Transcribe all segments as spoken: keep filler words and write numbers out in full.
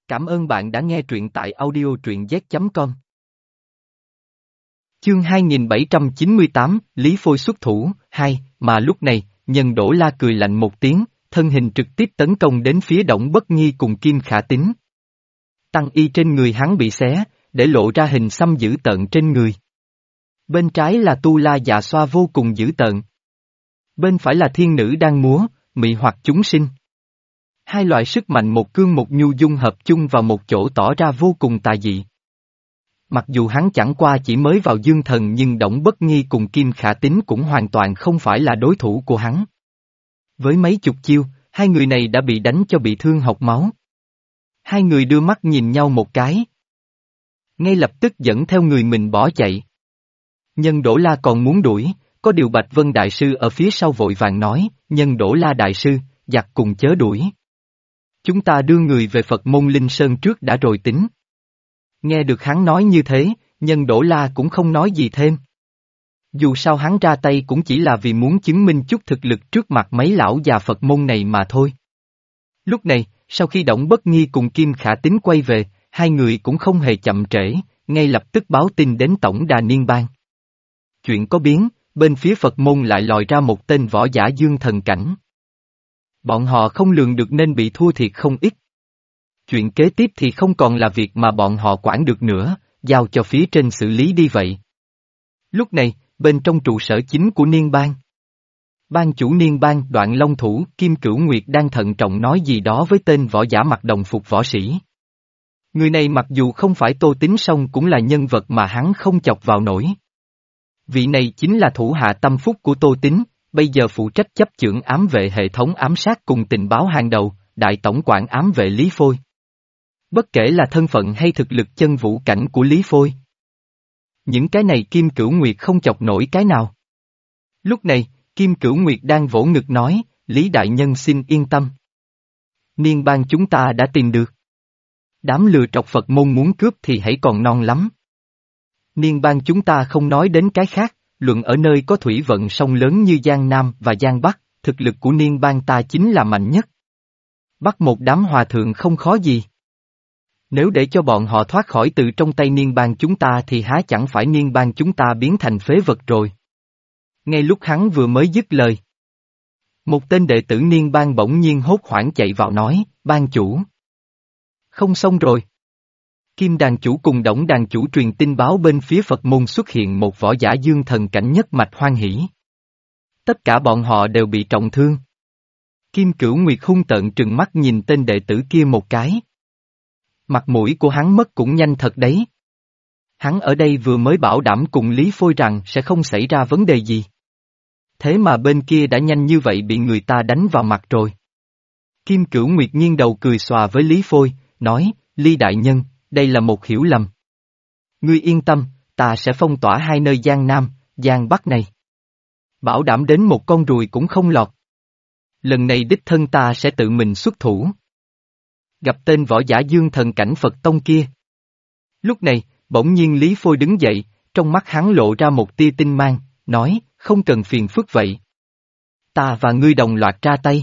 Cảm ơn bạn đã nghe truyện tại audio truyện z chấm com. Chương hai nghìn bảy trăm chín mươi tám, Lý Phôi xuất thủ, hai, mà lúc này, Nhân Đỗ La cười lạnh một tiếng, thân hình trực tiếp tấn công đến phía Đổng Bất Nghi cùng Kim Khả Tín. Tăng y trên người hắn bị xé, để lộ ra hình xăm dữ tợn trên người. Bên trái là Tu La Dạ Xoa vô cùng dữ tợn. Bên phải là thiên nữ đang múa, mị hoặc chúng sinh. Hai loại sức mạnh một cương một nhu dung hợp chung vào một chỗ tỏ ra vô cùng tà dị. Mặc dù hắn chẳng qua chỉ mới vào dương thần nhưng Đổng Bất Nghi cùng Kim Khả Tín cũng hoàn toàn không phải là đối thủ của hắn. Với mấy chục chiêu, hai người này đã bị đánh cho bị thương học máu. Hai người đưa mắt nhìn nhau một cái. Ngay lập tức dẫn theo người mình bỏ chạy. Nhân Đỗ La còn muốn đuổi, có điều Bạch Vân Đại Sư ở phía sau vội vàng nói, Nhân Đỗ La Đại Sư, giặc cùng chớ đuổi. Chúng ta đưa người về Phật Môn Linh Sơn trước đã rồi tính. Nghe được hắn nói như thế, Nhân Đỗ La cũng không nói gì thêm. Dù sao hắn ra tay cũng chỉ là vì muốn chứng minh chút thực lực trước mặt mấy lão già Phật môn này mà thôi. Lúc này, sau khi Đổng Bất Nghi cùng Kim Khả Tín quay về, hai người cũng không hề chậm trễ, ngay lập tức báo tin đến Tổng Đà Niên Bang. Chuyện có biến, bên phía Phật môn lại lòi ra một tên võ giả dương thần cảnh. Bọn họ không lường được nên bị thua thiệt không ít. Chuyện kế tiếp thì không còn là việc mà bọn họ quản được nữa, giao cho phía trên xử lý đi vậy. Lúc này, bên trong trụ sở chính của Niên Bang. Ban chủ Niên Bang Đoạn Long Thủ Kim Cửu Nguyệt đang thận trọng nói gì đó với tên võ giả mặc đồng phục võ sĩ. Người này mặc dù không phải Tô Tín song cũng là nhân vật mà hắn không chọc vào nổi. Vị này chính là thủ hạ tâm phúc của Tô Tín, bây giờ phụ trách chấp chưởng ám vệ hệ thống ám sát cùng tình báo hàng đầu, đại tổng quản ám vệ Lý Phôi. Bất kể là thân phận hay thực lực chân vũ cảnh của Lý Phôi. Những cái này Kim Cửu Nguyệt không chọc nổi cái nào. Lúc này, Kim Cửu Nguyệt đang vỗ ngực nói, Lý Đại Nhân xin yên tâm. Niên Bang chúng ta đã tìm được. Đám lừa trọc Phật môn muốn cướp thì hãy còn non lắm. Niên Bang chúng ta không nói đến cái khác, luận ở nơi có thủy vận sông lớn như Giang Nam và Giang Bắc, thực lực của Niên Bang ta chính là mạnh nhất. Bắt một đám hòa thượng không khó gì. Nếu để cho bọn họ thoát khỏi từ trong tay Niên Bang chúng ta thì há chẳng phải Niên Bang chúng ta biến thành phế vật rồi. Ngay lúc hắn vừa mới dứt lời. Một tên đệ tử Niên Bang bỗng nhiên hốt hoảng chạy vào nói, Ban chủ. Không xong rồi. Kim đàn chủ cùng Đổng đàn chủ truyền tin báo bên phía Phật môn xuất hiện một võ giả dương thần cảnh nhất mạch hoan hỷ. Tất cả bọn họ đều bị trọng thương. Kim Cửu Nguyệt hung tợn trừng mắt nhìn tên đệ tử kia một cái. Mặt mũi của hắn mất cũng nhanh thật đấy. Hắn ở đây vừa mới bảo đảm cùng Lý Phôi rằng sẽ không xảy ra vấn đề gì. Thế mà bên kia đã nhanh như vậy bị người ta đánh vào mặt rồi. Kim Cửu Nguyệt nghiêng đầu cười xòa với Lý Phôi, nói, Lý Đại Nhân, đây là một hiểu lầm. Ngươi yên tâm, ta sẽ phong tỏa hai nơi Giang Nam, Giang Bắc này. Bảo đảm đến một con ruồi cũng không lọt. Lần này đích thân ta sẽ tự mình xuất thủ. Gặp tên võ giả dương thần cảnh Phật Tông kia. Lúc này, bỗng nhiên Lý Phôi đứng dậy, trong mắt hắn lộ ra một tia tinh mang, nói, không cần phiền phức vậy. Ta và ngươi đồng loạt ra tay.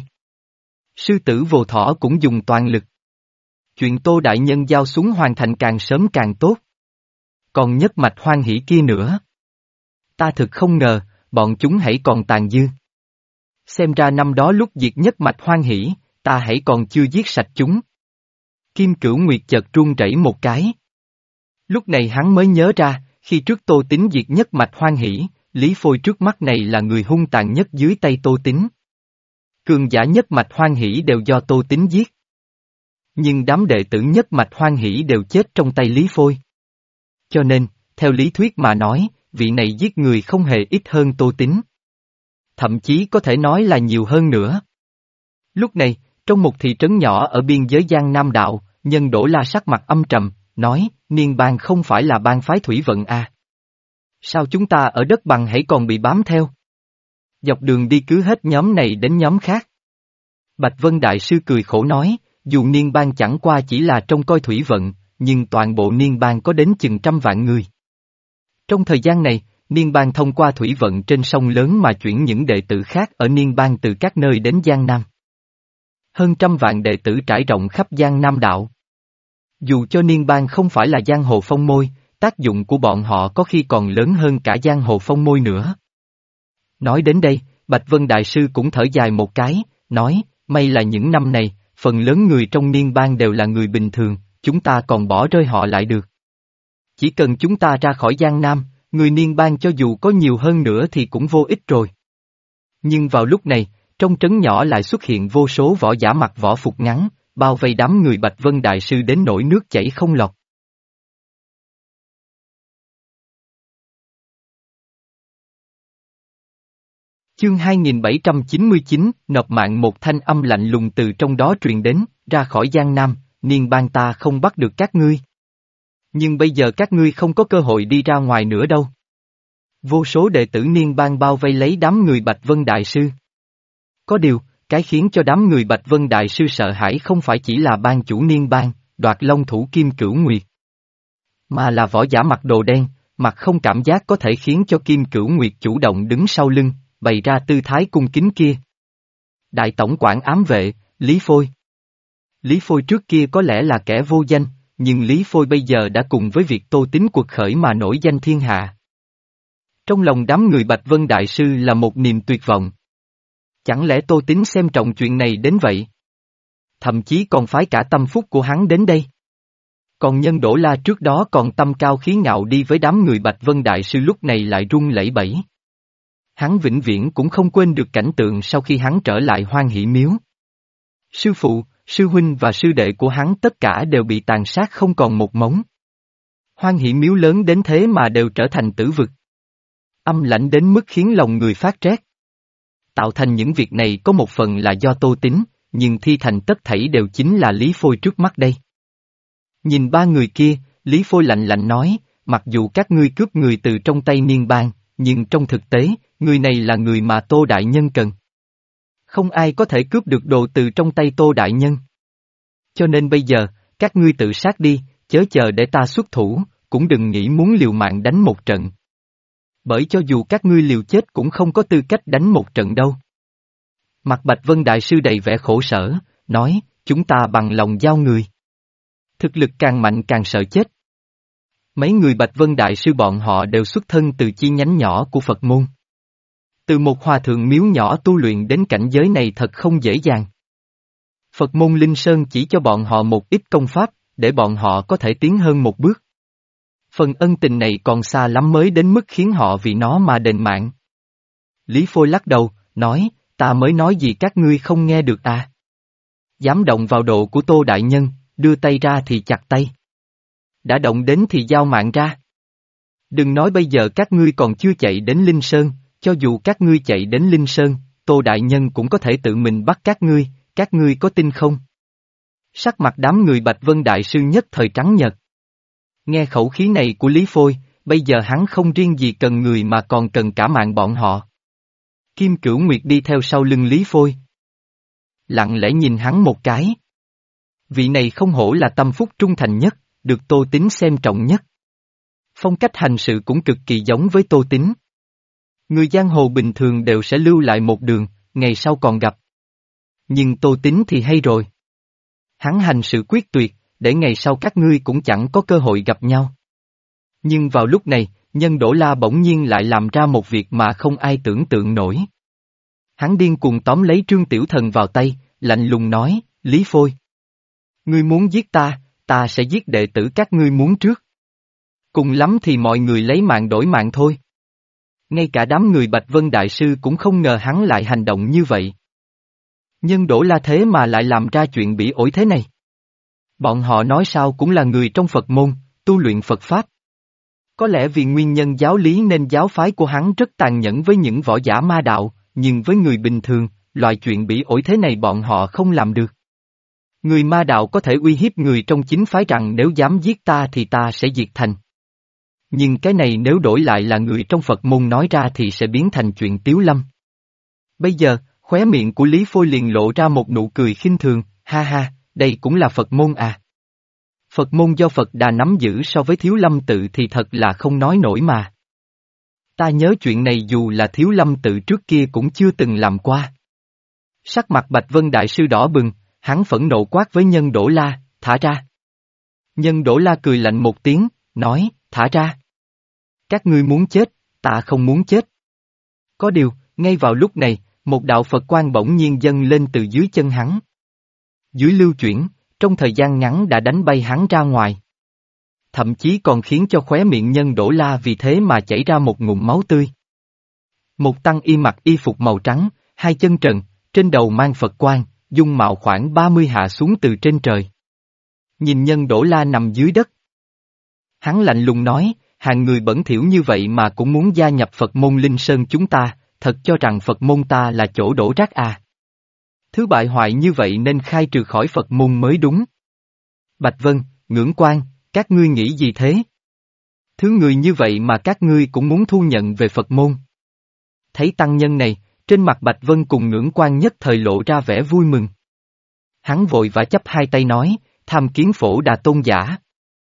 Sư tử Vô Thỏ cũng dùng toàn lực. Chuyện Tô Đại Nhân giao xuống hoàn thành càng sớm càng tốt. Còn nhất mạch hoan hỷ kia nữa. Ta thực không ngờ, bọn chúng hãy còn tàn dư. Xem ra năm đó lúc diệt nhất mạch hoan hỷ, ta hãy còn chưa giết sạch chúng. Kim Cửu Nguyệt chợt run rẩy một cái. Lúc này hắn mới nhớ ra, khi trước Tô Tín diệt nhất mạch hoan hỷ, Lý Phôi trước mắt này là người hung tàn nhất dưới tay Tô Tín. Cường giả nhất mạch hoan hỷ đều do Tô Tín giết. Nhưng đám đệ tử nhất mạch hoan hỷ đều chết trong tay Lý Phôi. Cho nên, theo lý thuyết mà nói, vị này giết người không hề ít hơn Tô Tín. Thậm chí có thể nói là nhiều hơn nữa. Lúc này, trong một thị trấn nhỏ ở biên giới Giang Nam Đạo, Nhân Đỗ La sắc mặt âm trầm, nói, Niên Bang không phải là bang phái thủy vận à. Sao chúng ta ở đất bằng hãy còn bị bám theo? Dọc đường đi cứ hết nhóm này đến nhóm khác. Bạch Vân Đại Sư cười khổ nói, dù Niên Bang chẳng qua chỉ là trông coi thủy vận, nhưng toàn bộ Niên Bang có đến chừng trăm vạn người. Trong thời gian này, Niên Bang thông qua thủy vận trên sông lớn mà chuyển những đệ tử khác ở Niên Bang từ các nơi đến Giang Nam. Hơn trăm vạn đệ tử trải rộng khắp Giang Nam Đạo. Dù cho Niên Bang không phải là giang hồ phong môi, tác dụng của bọn họ có khi còn lớn hơn cả giang hồ phong môi nữa. Nói đến đây, Bạch Vân Đại Sư cũng thở dài một cái, nói, may là những năm này, phần lớn người trong Niên Bang đều là người bình thường, chúng ta còn bỏ rơi họ lại được. Chỉ cần chúng ta ra khỏi Giang Nam, người Niên Bang cho dù có nhiều hơn nữa thì cũng vô ích rồi. Nhưng vào lúc này, trong trấn nhỏ lại xuất hiện vô số võ giả mặc võ phục ngắn, bao vây đám người Bạch Vân Đại Sư đến nỗi nước chảy không lọt. Chương hai nghìn bảy trăm chín mươi chín, nộp mạng, một thanh âm lạnh lùng từ trong đó truyền đến, ra khỏi Giang Nam, Niên Bang ta không bắt được các ngươi. Nhưng bây giờ các ngươi không có cơ hội đi ra ngoài nữa đâu. Vô số đệ tử Niên Bang bao vây lấy đám người Bạch Vân Đại Sư. Có điều, cái khiến cho đám người Bạch Vân Đại Sư sợ hãi không phải chỉ là bang chủ Niên Bang, Đoạt Long thủ Kim Cửu Nguyệt, mà là võ giả mặc đồ đen, mặt không cảm giác có thể khiến cho Kim Cửu Nguyệt chủ động đứng sau lưng, bày ra tư thái cung kính kia. Đại tổng quản ám vệ, Lý Phôi. Lý Phôi trước kia có lẽ là kẻ vô danh, nhưng Lý Phôi bây giờ đã cùng với việc Tô Tín quật khởi mà nổi danh thiên hạ. Trong lòng đám người Bạch Vân Đại Sư là một niềm tuyệt vọng. Chẳng lẽ Tô Tín xem trọng chuyện này đến vậy? Thậm chí còn phái cả tâm phúc của hắn đến đây. Còn Nhân Đỗ La trước đó còn tâm cao khí ngạo đi với đám người Bạch Vân Đại Sư lúc này lại run lẩy bẩy. Hắn vĩnh viễn cũng không quên được cảnh tượng sau khi hắn trở lại Hoan Hỷ Miếu. Sư phụ, sư huynh và sư đệ của hắn tất cả đều bị tàn sát không còn một mống. Hoan Hỷ Miếu lớn đến thế mà đều trở thành tử vực. Âm lãnh đến mức khiến lòng người phát rét. Tạo thành những việc này có một phần là do Tô Tín, nhưng thi thành tất thảy đều chính là Lý Phôi trước mắt đây. Nhìn ba người kia, Lý Phôi lạnh lạnh nói, mặc dù các ngươi cướp người từ trong tay Niên Bang, nhưng trong thực tế, người này là người mà Tô Đại Nhân cần. Không ai có thể cướp được đồ từ trong tay Tô Đại Nhân. Cho nên bây giờ, các ngươi tự sát đi, chớ chờ để ta xuất thủ, cũng đừng nghĩ muốn liều mạng đánh một trận. Bởi cho dù các ngươi liều chết cũng không có tư cách đánh một trận đâu. Mặt Bạch Vân Đại Sư đầy vẻ khổ sở, nói, chúng ta bằng lòng giao người. Thực lực càng mạnh càng sợ chết. Mấy người Bạch Vân Đại Sư bọn họ đều xuất thân từ chi nhánh nhỏ của Phật môn. Từ một hòa thượng miếu nhỏ tu luyện đến cảnh giới này thật không dễ dàng. Phật môn Linh Sơn chỉ cho bọn họ một ít công pháp, để bọn họ có thể tiến hơn một bước. Phần ân tình này còn xa lắm mới đến mức khiến họ vì nó mà đền mạng. Lý Phôi lắc đầu, nói, ta mới nói gì các ngươi không nghe được à? Dám động vào độ của Tô Đại Nhân, đưa tay ra thì chặt tay. Đã động đến thì giao mạng ra. Đừng nói bây giờ các ngươi còn chưa chạy đến Linh Sơn, cho dù các ngươi chạy đến Linh Sơn, Tô Đại Nhân cũng có thể tự mình bắt các ngươi, các ngươi có tin không? Sắc mặt đám người Bạch Vân Đại Sư nhất thời trắng nhợt. Nghe khẩu khí này của Lý Phôi, bây giờ hắn không riêng gì cần người mà còn cần cả mạng bọn họ. Kim Cửu Nguyệt đi theo sau lưng Lý Phôi. Lặng lẽ nhìn hắn một cái. Vị này không hổ là tâm phúc trung thành nhất, được Tô Tín xem trọng nhất. Phong cách hành sự cũng cực kỳ giống với Tô Tín. Người giang hồ bình thường đều sẽ lưu lại một đường, ngày sau còn gặp. Nhưng Tô Tín thì hay rồi. Hắn hành sự quyết tuyệt, để ngày sau các ngươi cũng chẳng có cơ hội gặp nhau. Nhưng vào lúc này, Nhân Đỗ La bỗng nhiên lại làm ra một việc mà không ai tưởng tượng nổi. Hắn điên cuồng tóm lấy Trương Tiểu Thần vào tay, lạnh lùng nói, Lý Phôi. Ngươi muốn giết ta, ta sẽ giết đệ tử các ngươi muốn trước. Cùng lắm thì mọi người lấy mạng đổi mạng thôi. Ngay cả đám người Bạch Vân Đại Sư cũng không ngờ hắn lại hành động như vậy. Nhân Đỗ La thế mà lại làm ra chuyện bỉ ổi thế này. Bọn họ nói sao cũng là người trong Phật môn, tu luyện Phật Pháp. Có lẽ vì nguyên nhân giáo lý nên giáo phái của hắn rất tàn nhẫn với những võ giả ma đạo, nhưng với người bình thường, loại chuyện bỉ ổi thế này bọn họ không làm được. Người ma đạo có thể uy hiếp người trong chính phái rằng nếu dám giết ta thì ta sẽ diệt thành. Nhưng cái này nếu đổi lại là người trong Phật môn nói ra thì sẽ biến thành chuyện tiếu lâm. Bây giờ, khóe miệng của Lý Phôi liền lộ ra một nụ cười khinh thường, ha ha, đây cũng là Phật môn à. Phật môn do Phật Đà nắm giữ so với Thiếu Lâm tự thì thật là không nói nổi mà. Ta nhớ chuyện này dù là Thiếu Lâm tự trước kia cũng chưa từng làm qua. Sắc mặt Bạch Vân Đại Sư đỏ bừng, hắn phẫn nộ quát với Nhân Đỗ La, thả ra. Nhân Đỗ La cười lạnh một tiếng, nói, thả ra. Các ngươi muốn chết, ta không muốn chết. Có điều, ngay vào lúc này, một đạo Phật quang bỗng nhiên dâng lên từ dưới chân hắn. Dưới lưu chuyển, trong thời gian ngắn đã đánh bay hắn ra ngoài. Thậm chí còn khiến cho khóe miệng Nhân Đỗ La vì thế mà chảy ra một ngụm máu tươi. Một tăng y mặc y phục màu trắng, hai chân trần, trên đầu mang Phật quang, dung mạo khoảng ba mươi hạ xuống từ trên trời. Nhìn Nhân Đỗ La nằm dưới đất. Hắn lạnh lùng nói, hàng người bẩn thỉu như vậy mà cũng muốn gia nhập Phật môn Linh Sơn chúng ta, thật cho rằng Phật môn ta là chỗ đổ rác à. Thứ bại hoại như vậy nên khai trừ khỏi Phật môn mới đúng. Bạch Vân, Ngưỡng Quan, các ngươi nghĩ gì thế? Thứ người như vậy mà các ngươi cũng muốn thu nhận về Phật môn. Thấy tăng nhân này, trên mặt Bạch Vân cùng Ngưỡng Quan nhất thời lộ ra vẻ vui mừng. Hắn vội vã chắp hai tay nói, tham kiến Phổ Đà Tôn giả.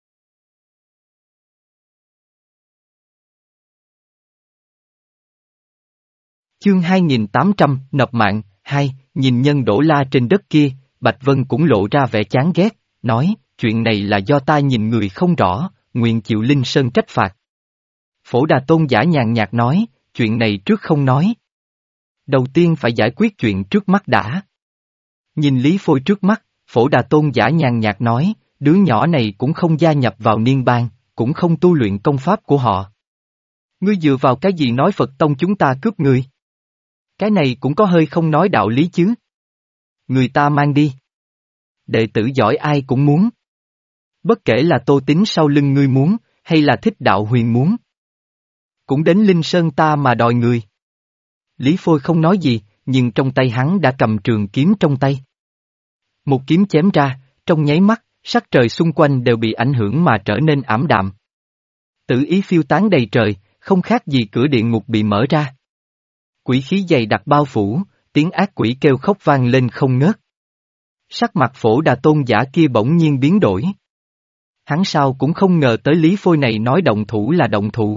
Chương hai nghìn tám trăm, nộp mạng, hai, nhìn Nhân Đỗ La trên đất kia, Bạch Vân cũng lộ ra vẻ chán ghét, nói, chuyện này là do ta nhìn người không rõ, nguyện chịu Linh Sơn trách phạt. Phổ Đà Tôn giả nhàn nhạt nói, chuyện này trước không nói. Đầu tiên phải giải quyết chuyện trước mắt đã. Nhìn Lý Phôi trước mắt, Phổ Đà Tôn giả nhàn nhạt nói, đứa nhỏ này cũng không gia nhập vào Niên Bang, cũng không tu luyện công pháp của họ. Ngươi dựa vào cái gì nói Phật Tông chúng ta cướp người? Cái này cũng có hơi không nói đạo lý chứ. Người ta mang đi. Đệ tử giỏi ai cũng muốn. Bất kể là Tô Tín sau lưng ngươi muốn, hay là Thích Đạo Huyền muốn. Cũng đến Linh Sơn ta mà đòi người. Lý Phôi không nói gì, nhưng trong tay hắn đã cầm trường kiếm trong tay. Một kiếm chém ra, trong nháy mắt, sắc trời xung quanh đều bị ảnh hưởng mà trở nên ảm đạm. Tử ý phiêu tán đầy trời, không khác gì cửa địa ngục bị mở ra. Quỷ khí dày đặc bao phủ, tiếng ác quỷ kêu khóc vang lên không ngớt. Sắc mặt Phổ Đà Tôn giả kia bỗng nhiên biến đổi. Hắn sao cũng không ngờ tới Lý Phôi này nói động thủ là động thủ.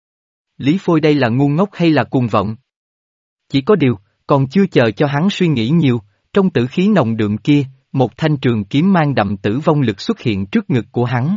Lý Phôi đây là ngu ngốc hay là cuồng vọng? Chỉ có điều, còn chưa chờ cho hắn suy nghĩ nhiều, trong tử khí nồng đượm kia, một thanh trường kiếm mang đậm tử vong lực xuất hiện trước ngực của hắn.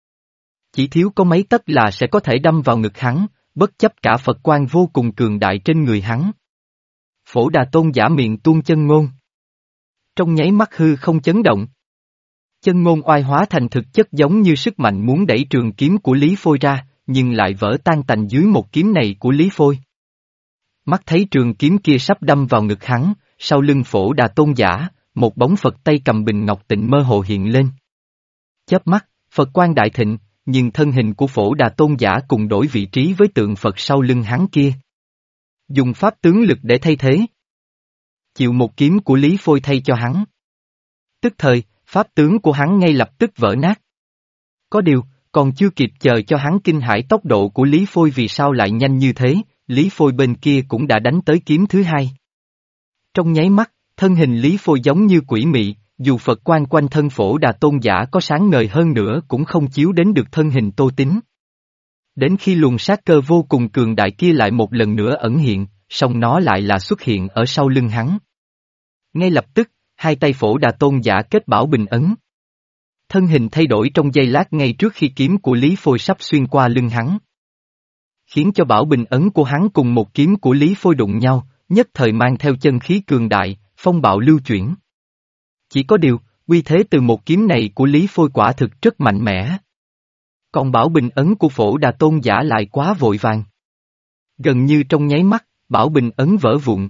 Chỉ thiếu có mấy tấc là sẽ có thể đâm vào ngực hắn, bất chấp cả Phật quang vô cùng cường đại trên người hắn. Phổ Đà Tôn giả miệng tuôn chân ngôn. Trong nháy mắt hư không chấn động. Chân ngôn oai hóa thành thực chất giống như sức mạnh muốn đẩy trường kiếm của Lý Phôi ra, nhưng lại vỡ tan tành dưới một kiếm này của Lý Phôi. Mắt thấy trường kiếm kia sắp đâm vào ngực hắn, sau lưng Phổ Đà Tôn giả, một bóng Phật tay cầm bình ngọc tịnh mơ hồ hiện lên. Chớp mắt, Phật quang đại thịnh, nhưng thân hình của Phổ Đà Tôn giả cùng đổi vị trí với tượng Phật sau lưng hắn kia. Dùng pháp tướng lực để thay thế. Chịu một kiếm của Lý Phôi thay cho hắn. Tức thời, pháp tướng của hắn ngay lập tức vỡ nát. Có điều, còn chưa kịp chờ cho hắn kinh hãi tốc độ của Lý Phôi vì sao lại nhanh như thế, Lý Phôi bên kia cũng đã đánh tới kiếm thứ hai. Trong nháy mắt, thân hình Lý Phôi giống như quỷ mị, dù Phật quang quanh thân Phổ Đà Tôn giả có sáng ngời hơn nữa cũng không chiếu đến được thân hình Tô Tín. Đến khi luồng sát cơ vô cùng cường đại kia lại một lần nữa ẩn hiện, song nó lại là xuất hiện ở sau lưng hắn. Ngay lập tức, hai tay Phổ Đà Tôn giả kết bảo bình ấn. Thân hình thay đổi trong giây lát ngay trước khi kiếm của Lý Phôi sắp xuyên qua lưng hắn. Khiến cho bảo bình ấn của hắn cùng một kiếm của Lý Phôi đụng nhau, nhất thời mang theo chân khí cường đại, phong bạo lưu chuyển. Chỉ có điều, uy thế từ một kiếm này của Lý Phôi quả thực rất mạnh mẽ. Còn bảo bình ấn của Phổ Đà Tôn giả lại quá vội vàng. Gần như trong nháy mắt, bảo bình ấn vỡ vụn.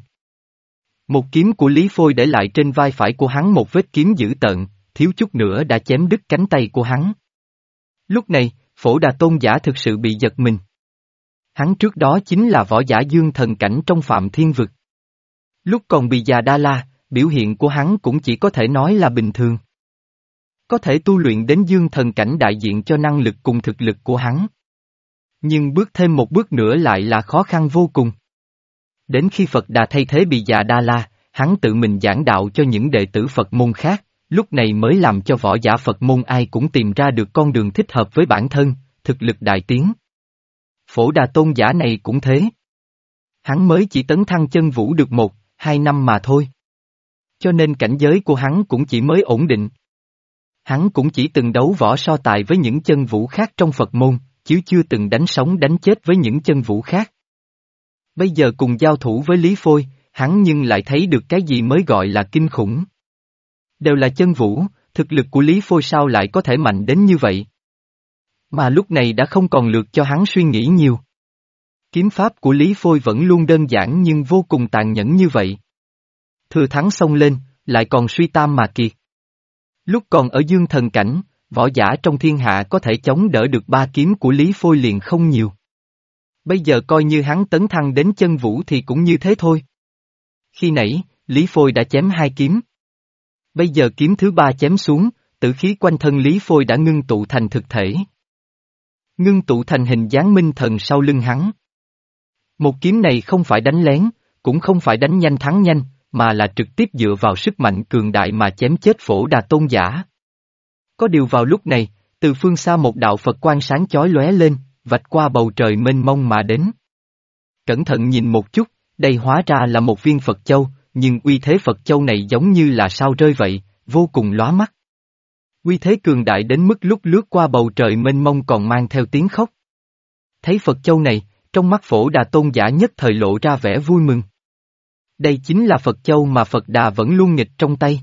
Một kiếm của Lý Phôi để lại trên vai phải của hắn một vết kiếm dữ tợn, thiếu chút nữa đã chém đứt cánh tay của hắn. Lúc này, Phổ Đà Tôn giả thực sự bị giật mình. Hắn trước đó chính là võ giả dương thần cảnh trong Phạm Thiên Vực. Lúc còn bị già Đa La, biểu hiện của hắn cũng chỉ có thể nói là bình thường. Có thể tu luyện đến dương thần cảnh đại diện cho năng lực cùng thực lực của hắn. Nhưng bước thêm một bước nữa lại là khó khăn vô cùng. Đến khi Phật Đà thay thế bị già Đa La, hắn tự mình giảng đạo cho những đệ tử Phật môn khác, lúc này mới làm cho võ giả Phật môn ai cũng tìm ra được con đường thích hợp với bản thân, thực lực đại tiến. Phổ Đà Tôn giả này cũng thế. Hắn mới chỉ tấn thăng chân vũ được một, hai năm mà thôi. Cho nên cảnh giới của hắn cũng chỉ mới ổn định. Hắn cũng chỉ từng đấu võ so tài với những chân vũ khác trong Phật môn, chứ chưa từng đánh sống đánh chết với những chân vũ khác. Bây giờ cùng giao thủ với Lý Phôi, hắn nhưng lại thấy được cái gì mới gọi là kinh khủng. Đều là chân vũ, thực lực của Lý Phôi sao lại có thể mạnh đến như vậy? Mà lúc này đã không còn lượt cho hắn suy nghĩ nhiều. Kiếm pháp của Lý Phôi vẫn luôn đơn giản nhưng vô cùng tàn nhẫn như vậy. Thừa thắng xông lên, lại còn suy tam mà kiệt. Lúc còn ở dương thần cảnh, võ giả trong thiên hạ có thể chống đỡ được ba kiếm của Lý Phôi liền không nhiều. Bây giờ coi như hắn tấn thăng đến chân vũ thì cũng như thế thôi. Khi nãy, Lý Phôi đã chém hai kiếm. Bây giờ kiếm thứ ba chém xuống, tử khí quanh thân Lý Phôi đã ngưng tụ thành thực thể. Ngưng tụ thành hình dáng minh thần sau lưng hắn. Một kiếm này không phải đánh lén, cũng không phải đánh nhanh thắng nhanh, mà là trực tiếp dựa vào sức mạnh cường đại mà chém chết Phổ Đà Tôn giả. Có điều vào lúc này, từ phương xa một đạo Phật quang sáng chói lóe lên, vạch qua bầu trời mênh mông mà đến. Cẩn thận nhìn một chút, đây hóa ra là một viên Phật Châu, nhưng uy thế Phật Châu này giống như là sao rơi vậy, vô cùng lóa mắt. Uy thế cường đại đến mức lúc lướt qua bầu trời mênh mông còn mang theo tiếng khóc. Thấy Phật Châu này, trong mắt Phổ Đà Tôn giả nhất thời lộ ra vẻ vui mừng. Đây chính là Phật Châu mà Phật Đà vẫn luôn nghịch trong tay.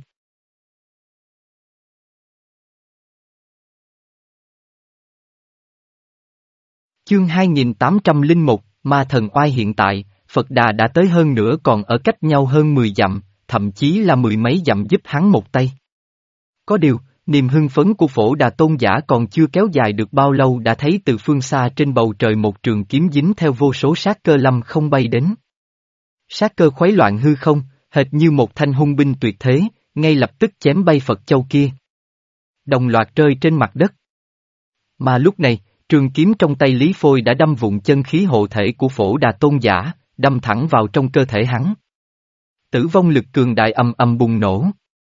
Chương hai nghìn tám trăm lẻ một, Ma Thần Oai hiện tại, Phật Đà đã tới hơn nữa còn ở cách nhau hơn mười dặm, thậm chí là mười mấy dặm giúp hắn một tay. Có điều, niềm hưng phấn của Phổ Đà Tôn giả còn chưa kéo dài được bao lâu đã thấy từ phương xa trên bầu trời một trường kiếm dính theo vô số sát cơ lâm không bay đến. Sát cơ khuấy loạn hư không, hệt như một thanh hung binh tuyệt thế, ngay lập tức chém bay Phật Châu kia. Đồng loạt rơi trên mặt đất. Mà lúc này, trường kiếm trong tay Lý Phôi đã đâm vụn chân khí hộ thể của Phổ Đà Tôn giả, đâm thẳng vào trong cơ thể hắn. Tử vong lực cường đại ầm ầm bùng nổ.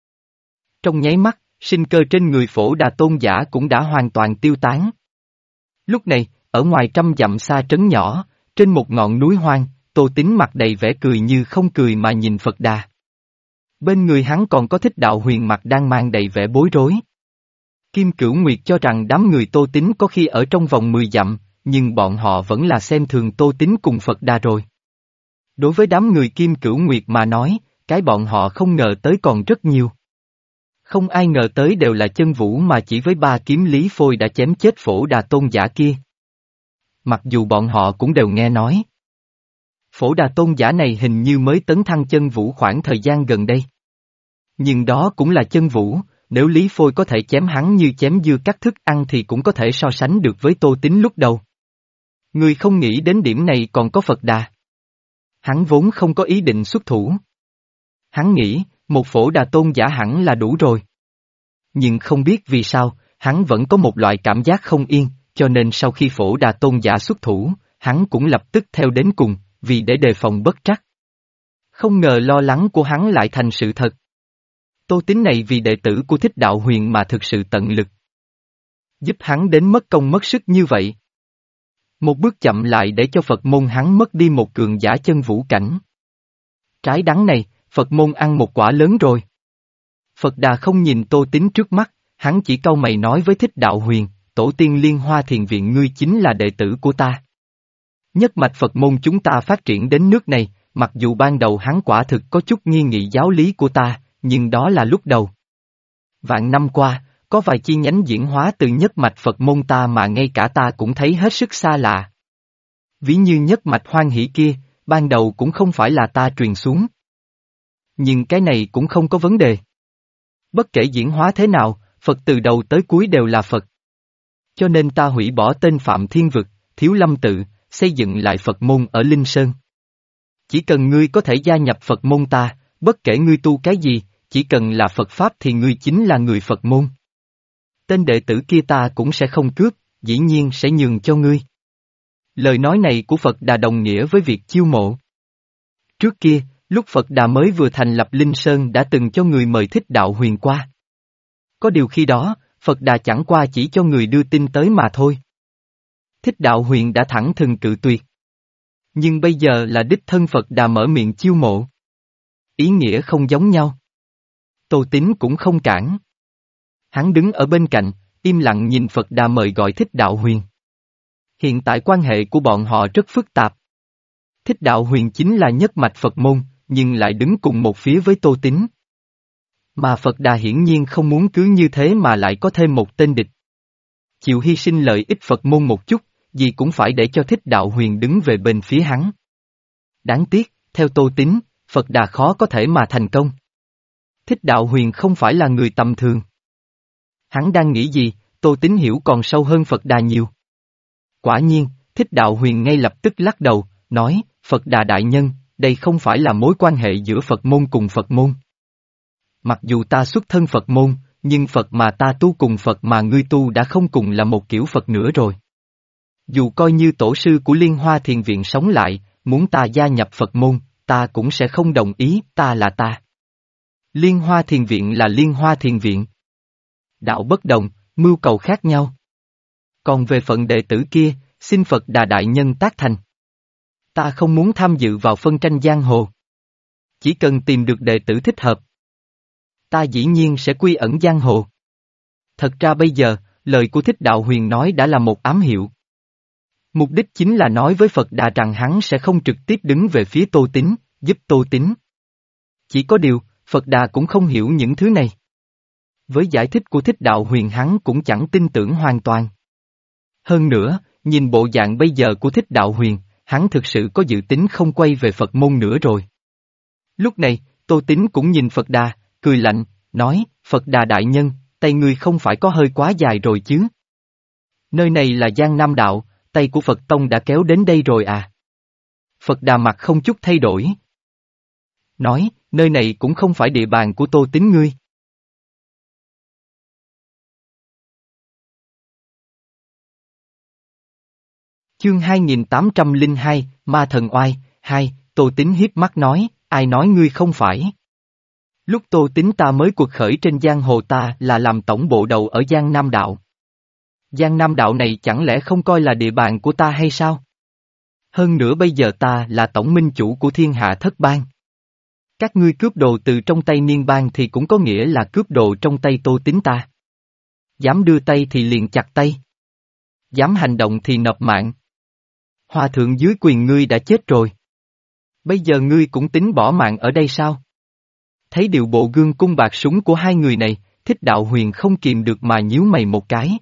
Trong nháy mắt, sinh cơ trên người Phổ Đà Tôn giả cũng đã hoàn toàn tiêu tán. Lúc này, ở ngoài trăm dặm xa trấn nhỏ, trên một ngọn núi hoang, Tô Tín mặt đầy vẻ cười như không cười mà nhìn Phật Đà. Bên người hắn còn có Thích Đạo Huyền mặt đang mang đầy vẻ bối rối. Kim Cửu Nguyệt cho rằng đám người Tô Tín có khi ở trong vòng mười dặm, nhưng bọn họ vẫn là xem thường Tô Tín cùng Phật Đà rồi. Đối với đám người Kim Cửu Nguyệt mà nói, cái bọn họ không ngờ tới còn rất nhiều. Không ai ngờ tới đều là chân vũ mà chỉ với ba kiếm Lý Phôi đã chém chết Phổ Đà Tôn giả kia. Mặc dù bọn họ cũng đều nghe nói. Phổ Đà Tôn giả này hình như mới tấn thăng chân vũ khoảng thời gian gần đây. Nhưng đó cũng là chân vũ, nếu Lý Phôi có thể chém hắn như chém dưa cắt thức ăn thì cũng có thể so sánh được với Tô Tín lúc đầu. Người không nghĩ đến điểm này còn có Phật Đà. Hắn vốn không có ý định xuất thủ. Hắn nghĩ, một Phổ Đà Tôn giả hẳn là đủ rồi. Nhưng không biết vì sao, hắn vẫn có một loại cảm giác không yên, cho nên sau khi Phổ Đà Tôn giả xuất thủ, hắn cũng lập tức theo đến cùng, vì để đề phòng bất trắc. Không ngờ lo lắng của hắn lại thành sự thật. Tô Tín này vì đệ tử của Thích Đạo Huyền mà thực sự tận lực. Giúp hắn đến mất công mất sức như vậy. Một bước chậm lại để cho Phật môn hắn mất đi một cường giả chân vũ cảnh. Trái đắng này, Phật môn ăn một quả lớn rồi. Phật Đà không nhìn Tô Tín trước mắt, hắn chỉ cau mày nói với Thích Đạo Huyền, tổ tiên Liên Hoa Thiền Viện ngươi chính là đệ tử của ta. Nhất mạch Phật môn chúng ta phát triển đến nước này, mặc dù ban đầu hắn quả thực có chút nghi nghị giáo lý của ta, nhưng đó là lúc đầu. Vạn năm qua, có vài chi nhánh diễn hóa từ nhất mạch Phật môn ta mà ngay cả ta cũng thấy hết sức xa lạ. Ví như nhất mạch Hoan Hỷ kia, ban đầu cũng không phải là ta truyền xuống. Nhưng cái này cũng không có vấn đề. Bất kể diễn hóa thế nào, Phật từ đầu tới cuối đều là Phật. Cho nên ta hủy bỏ tên Phạm Thiên Vực, Thiếu Lâm Tự, xây dựng lại Phật môn ở Linh Sơn. Chỉ cần ngươi có thể gia nhập Phật môn ta, bất kể ngươi tu cái gì, chỉ cần là Phật Pháp thì ngươi chính là người Phật môn. Tên đệ tử kia ta cũng sẽ không cướp, dĩ nhiên sẽ nhường cho ngươi. Lời nói này của Phật Đà đồng nghĩa với việc chiêu mộ. Trước kia, lúc Phật Đà mới vừa thành lập Linh Sơn đã từng cho người mời Thích Đạo Huyền qua. Có điều khi đó, Phật Đà chẳng qua chỉ cho người đưa tin tới mà thôi. Thích Đạo Huyền đã thẳng thừng cự tuyệt. Nhưng bây giờ là đích thân Phật Đà mở miệng chiêu mộ. Ý nghĩa không giống nhau. Tô Tín cũng không cản. Hắn đứng ở bên cạnh, im lặng nhìn Phật Đà mời gọi Thích Đạo Huyền. Hiện tại quan hệ của bọn họ rất phức tạp. Thích Đạo Huyền chính là nhất mạch Phật môn, nhưng lại đứng cùng một phía với Tô Tín. Mà Phật Đà hiển nhiên không muốn cứ như thế mà lại có thêm một tên địch. Chịu hy sinh lợi ích Phật môn một chút, gì cũng phải để cho Thích Đạo Huyền đứng về bên phía hắn. Đáng tiếc, theo Tô Tín, Phật Đà khó có thể mà thành công. Thích Đạo Huyền không phải là người tầm thường. Hắn đang nghĩ gì, Tô Tín hiểu còn sâu hơn Phật Đà nhiều. Quả nhiên, Thích Đạo Huyền ngay lập tức lắc đầu, nói, Phật Đà đại nhân, đây không phải là mối quan hệ giữa Phật môn cùng Phật môn. Mặc dù ta xuất thân Phật môn, nhưng Phật mà ta tu cùng Phật mà ngươi tu đã không cùng là một kiểu Phật nữa rồi. Dù coi như tổ sư của Liên Hoa Thiền Viện sống lại, muốn ta gia nhập Phật môn, ta cũng sẽ không đồng ý, ta là ta. Liên Hoa Thiền Viện là Liên Hoa Thiền Viện. Đạo bất đồng, mưu cầu khác nhau. Còn về phận đệ tử kia, xin Phật Đà đại nhân tác thành. Ta không muốn tham dự vào phân tranh giang hồ. Chỉ cần tìm được đệ tử thích hợp. Ta dĩ nhiên sẽ quy ẩn giang hồ. Thật ra bây giờ, lời của Thích Đạo Huyền nói đã là một ám hiệu. Mục đích chính là nói với Phật Đà rằng hắn sẽ không trực tiếp đứng về phía Tô Tín, giúp Tô Tín. Chỉ có điều, Phật Đà cũng không hiểu những thứ này. Với giải thích của Thích Đạo Huyền hắn cũng chẳng tin tưởng hoàn toàn. Hơn nữa, nhìn bộ dạng bây giờ của Thích Đạo Huyền, hắn thực sự có dự tính không quay về Phật môn nữa rồi. Lúc này, Tô Tín cũng nhìn Phật Đà, cười lạnh, nói, Phật Đà đại nhân, tay ngươi không phải có hơi quá dài rồi chứ? Nơi này là Giang Nam Đạo, tay của Phật Tông đã kéo đến đây rồi à? Phật Đà mặt không chút thay đổi. Nói, nơi này cũng không phải địa bàn của Tô Tín ngươi. Chương hai nghìn tám trăm lẻ hai, Ma Thần Oai, hai, Tô Tín hiếp mắt nói, ai nói ngươi không phải? Lúc Tô Tín ta mới cuộc khởi trên giang hồ ta là làm tổng bộ đầu ở Giang Nam Đạo. Giang Nam Đạo này chẳng lẽ không coi là địa bàn của ta hay sao? Hơn nữa bây giờ ta là tổng minh chủ của thiên hạ thất bang. Các ngươi cướp đồ từ trong tay Niên Bang thì cũng có nghĩa là cướp đồ trong tay Tô Tín ta. Dám đưa tay thì liền chặt tay. Dám hành động thì nộp mạng. Hòa thượng dưới quyền ngươi đã chết rồi. Bây giờ ngươi cũng tính bỏ mạng ở đây sao? Thấy điều bộ gương cung bạc súng của hai người này, Thích Đạo Huyền không kìm được mà nhíu mày một cái.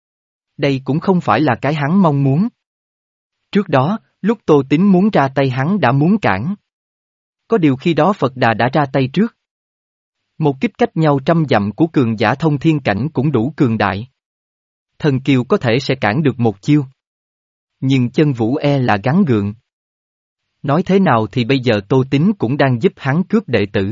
Đây cũng không phải là cái hắn mong muốn. Trước đó, lúc Tô Tín muốn ra tay hắn đã muốn cản. Có điều khi đó Phật Đà đã ra tay trước. Một kích cách nhau trăm dặm của cường giả thông thiên cảnh cũng đủ cường đại. Thần kiều có thể sẽ cản được một chiêu. Nhưng chân vũ e là gắng gượng. Nói thế nào thì bây giờ Tô Tín cũng đang giúp hắn cướp đệ tử.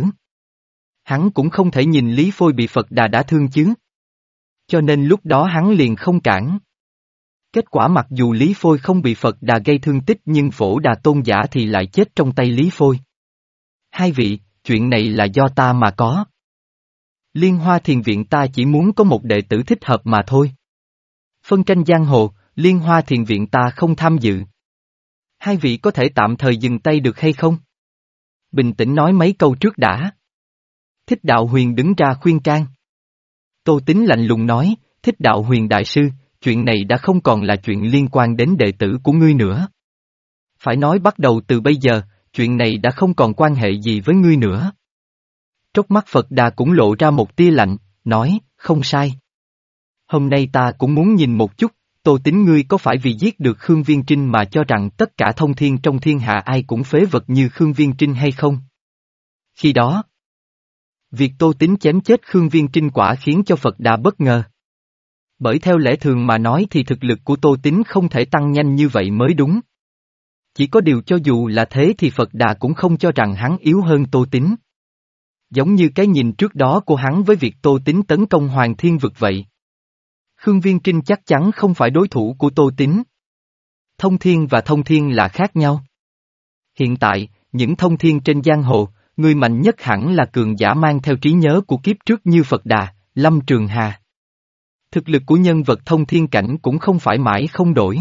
Hắn cũng không thể nhìn Lý Phôi bị Phật Đà đã thương chứ. Cho nên lúc đó hắn liền không cản. Kết quả mặc dù Lý Phôi không bị Phật Đà gây thương tích nhưng Phổ Đà Tôn giả thì lại chết trong tay Lý Phôi. Hai vị, chuyện này là do ta mà có. Liên Hoa Thiền Viện ta chỉ muốn có một đệ tử thích hợp mà thôi. Phân tranh giang hồ, Liên Hoa Thiền Viện ta không tham dự. Hai vị có thể tạm thời dừng tay được hay không? Bình tĩnh nói mấy câu trước đã. Thích Đạo Huyền đứng ra khuyên can. Tô Tín lạnh lùng nói, Thích Đạo Huyền đại sư, chuyện này đã không còn là chuyện liên quan đến đệ tử của ngươi nữa. Phải nói bắt đầu từ bây giờ, chuyện này đã không còn quan hệ gì với ngươi nữa. Tróc mắt Phật Đà cũng lộ ra một tia lạnh, nói, không sai. Hôm nay ta cũng muốn nhìn một chút, Tô Tín ngươi có phải vì giết được Khương Viên Trinh mà cho rằng tất cả thông thiên trong thiên hạ ai cũng phế vật như Khương Viên Trinh hay không? Khi đó, việc Tô Tín chém chết Khương Viên Trinh quả khiến cho Phật Đà bất ngờ. Bởi theo lẽ thường mà nói thì thực lực của Tô Tín không thể tăng nhanh như vậy mới đúng. Chỉ có điều cho dù là thế thì Phật Đà cũng không cho rằng hắn yếu hơn Tô Tín. Giống như cái nhìn trước đó của hắn với việc Tô Tín tấn công Hoàng Thiên Vực vậy. Khương Viên Trinh chắc chắn không phải đối thủ của Tô Tín. Thông thiên và thông thiên là khác nhau. Hiện tại, những thông thiên trên giang hồ, người mạnh nhất hẳn là cường giả mang theo trí nhớ của kiếp trước như Phật Đà, Lâm Trường Hà. Thực lực của nhân vật thông thiên cảnh cũng không phải mãi không đổi.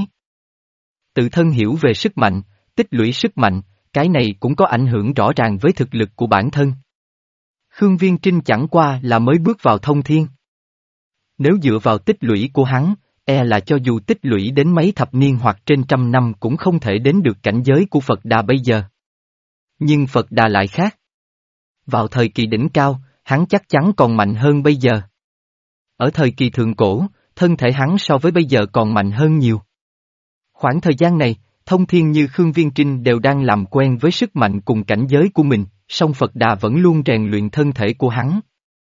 Tự thân hiểu về sức mạnh, tích lũy sức mạnh, cái này cũng có ảnh hưởng rõ ràng với thực lực của bản thân. Khương Viên Trinh chẳng qua là mới bước vào thông thiên. Nếu dựa vào tích lũy của hắn, e là cho dù tích lũy đến mấy thập niên hoặc trên trăm năm cũng không thể đến được cảnh giới của Phật Đà bây giờ. Nhưng Phật Đà lại khác. Vào thời kỳ đỉnh cao, hắn chắc chắn còn mạnh hơn bây giờ. Ở thời kỳ thượng cổ, thân thể hắn so với bây giờ còn mạnh hơn nhiều. Khoảng thời gian này, Thông Thiên như Khương Viên Trinh đều đang làm quen với sức mạnh cùng cảnh giới của mình, song Phật Đà vẫn luôn rèn luyện thân thể của hắn.